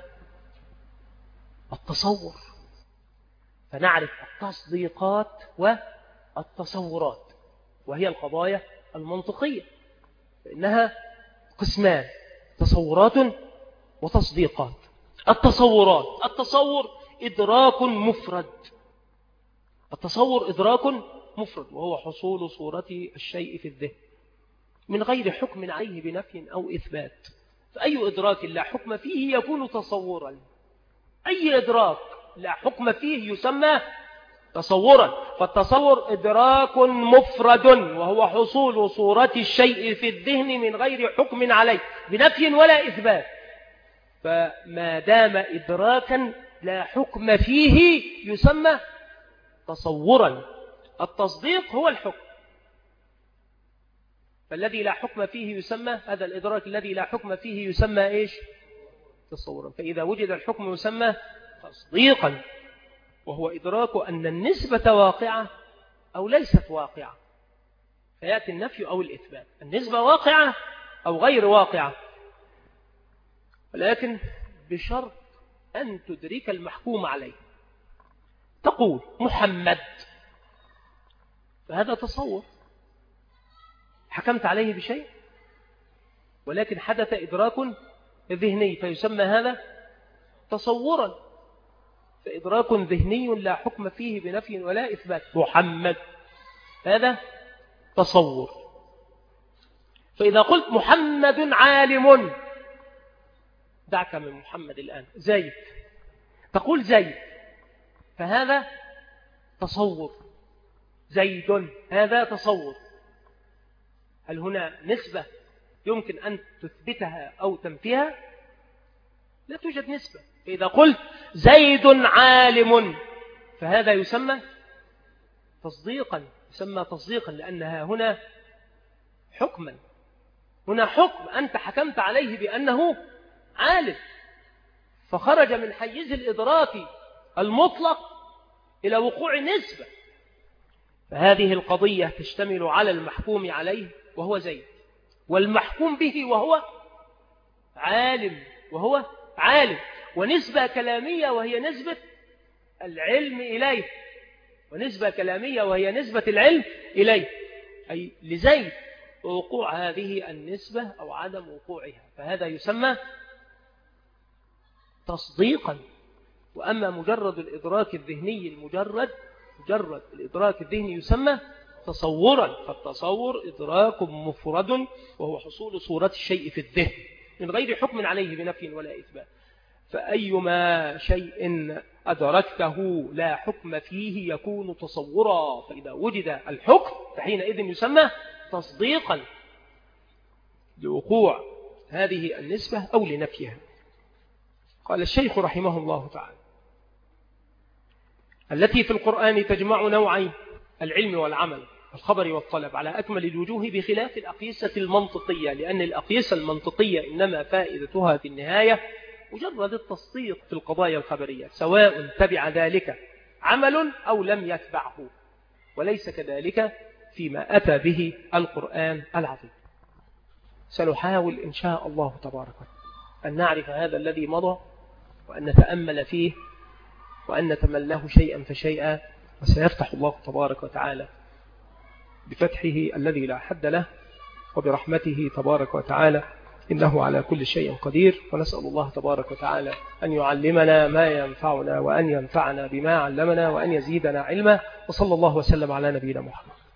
التصور، فنعرف التصديقات والتصورات، وهي القضايا المنطقية، فإنها قسمان: تصورات وتصديقات. التصورات: التصور إدراك مفرد، التصور إدراك مفرد وهو حصول صورة الشيء في الذهن من غير حكم عليه بنفي أو إثبات. فأي إدراك لا حكم فيه يكون تصورا، أي إدراك لا حكم فيه يسمى تصورا. فالتصور إدراك مفرد وهو حصول صورة الشيء في الذهن من غير حكم عليه بنفي ولا إثبات. فما دام إدراكا لا حكم فيه يسمى تصورا. التصديق هو الحكم، فالذي لا حكم فيه يسمى، هذا الإدراك الذي لا حكم فيه يسمى إيش؟ تصورا. فإذا وجد الحكم يسمى تصديقا، وهو إدراك أن النسبة واقعة أو ليست واقعة، فيأتي النفي أو الإثبات. النسبة واقعة أو غير واقعة، ولكن بشرط أن تدرك المحكوم عليه. تقول محمد، فهذا تصور، حكمت عليه بشيء ولكن حدث إدراك ذهني فيسمى هذا تصورا. فإدراك ذهني لا حكم فيه بنفي ولا إثبات، محمد، هذا تصور. فإذا قلت محمد عالم، دعك من محمد الآن، زيد، تقول زيد، فهذا تصور، زيد، هذا تصور. هل هنا نسبة يمكن أن تثبتها أو تنفيها؟ لا توجد نسبة. فإذا قلت زيد عالم فهذا يسمى تصديقا، يسمى تصديقا لأنها هنا حكما، هنا حكم أنت حكمت عليه بأنه عالم، فخرج من حيز الإدراك المطلق إلى وقوع نسبة. فهذه القضية تشتمل على المحكوم عليه وهو زيد، والمحكوم به وهو عالم، وهو عالم، ونسبة كلامية وهي نسبة العلم إليه، ونسبة كلامية وهي نسبة العلم إليه، أي لزيد، ووقوع هذه النسبة أو عدم وقوعها، فهذا يسمى تصديقا. وأما مجرد الإدراك الذهني المجرد، مجرد الإدراك الذهني يسمى تصورا. فالتصور إدراك مفرد وهو حصول صورة الشيء في الذهن من غير حكم عليه بنفي ولا إثبات. فأيما شيء أدركته لا حكم فيه يكون تصورا، فإذا وجد الحكم فحينئذ يسمى تصديقا لوقوع هذه النسبة أو لنفيها. قال الشيخ رحمه الله تعالى: التي في القرآن تجمع نوعين: العلم والعمل، الخبر والطلب، على أكمل الوجوه بخلاف الأقيسة المنطقية، لأن الأقيسة المنطقية إنما فائدتها في النهاية مجرد التصديق في القضايا الخبرية، سواء تبع ذلك عمل أو لم يتبعه، وليس كذلك فيما أتى به القرآن العظيم. سنحاول إن شاء الله تبارك أن نعرف هذا الذي مضى، وأن نتأمل فيه، وأن نتمله شيئا فشيئا، وسيفتح الله تبارك وتعالى بفتحه الذي لا حد له وبرحمته تبارك وتعالى، إنه على كل شيء قدير. ونسأل الله تبارك وتعالى أن يعلمنا ما ينفعنا وأن ينفعنا بما علمنا وأن يزيدنا علما. وصلى الله وسلم على نبينا محمد.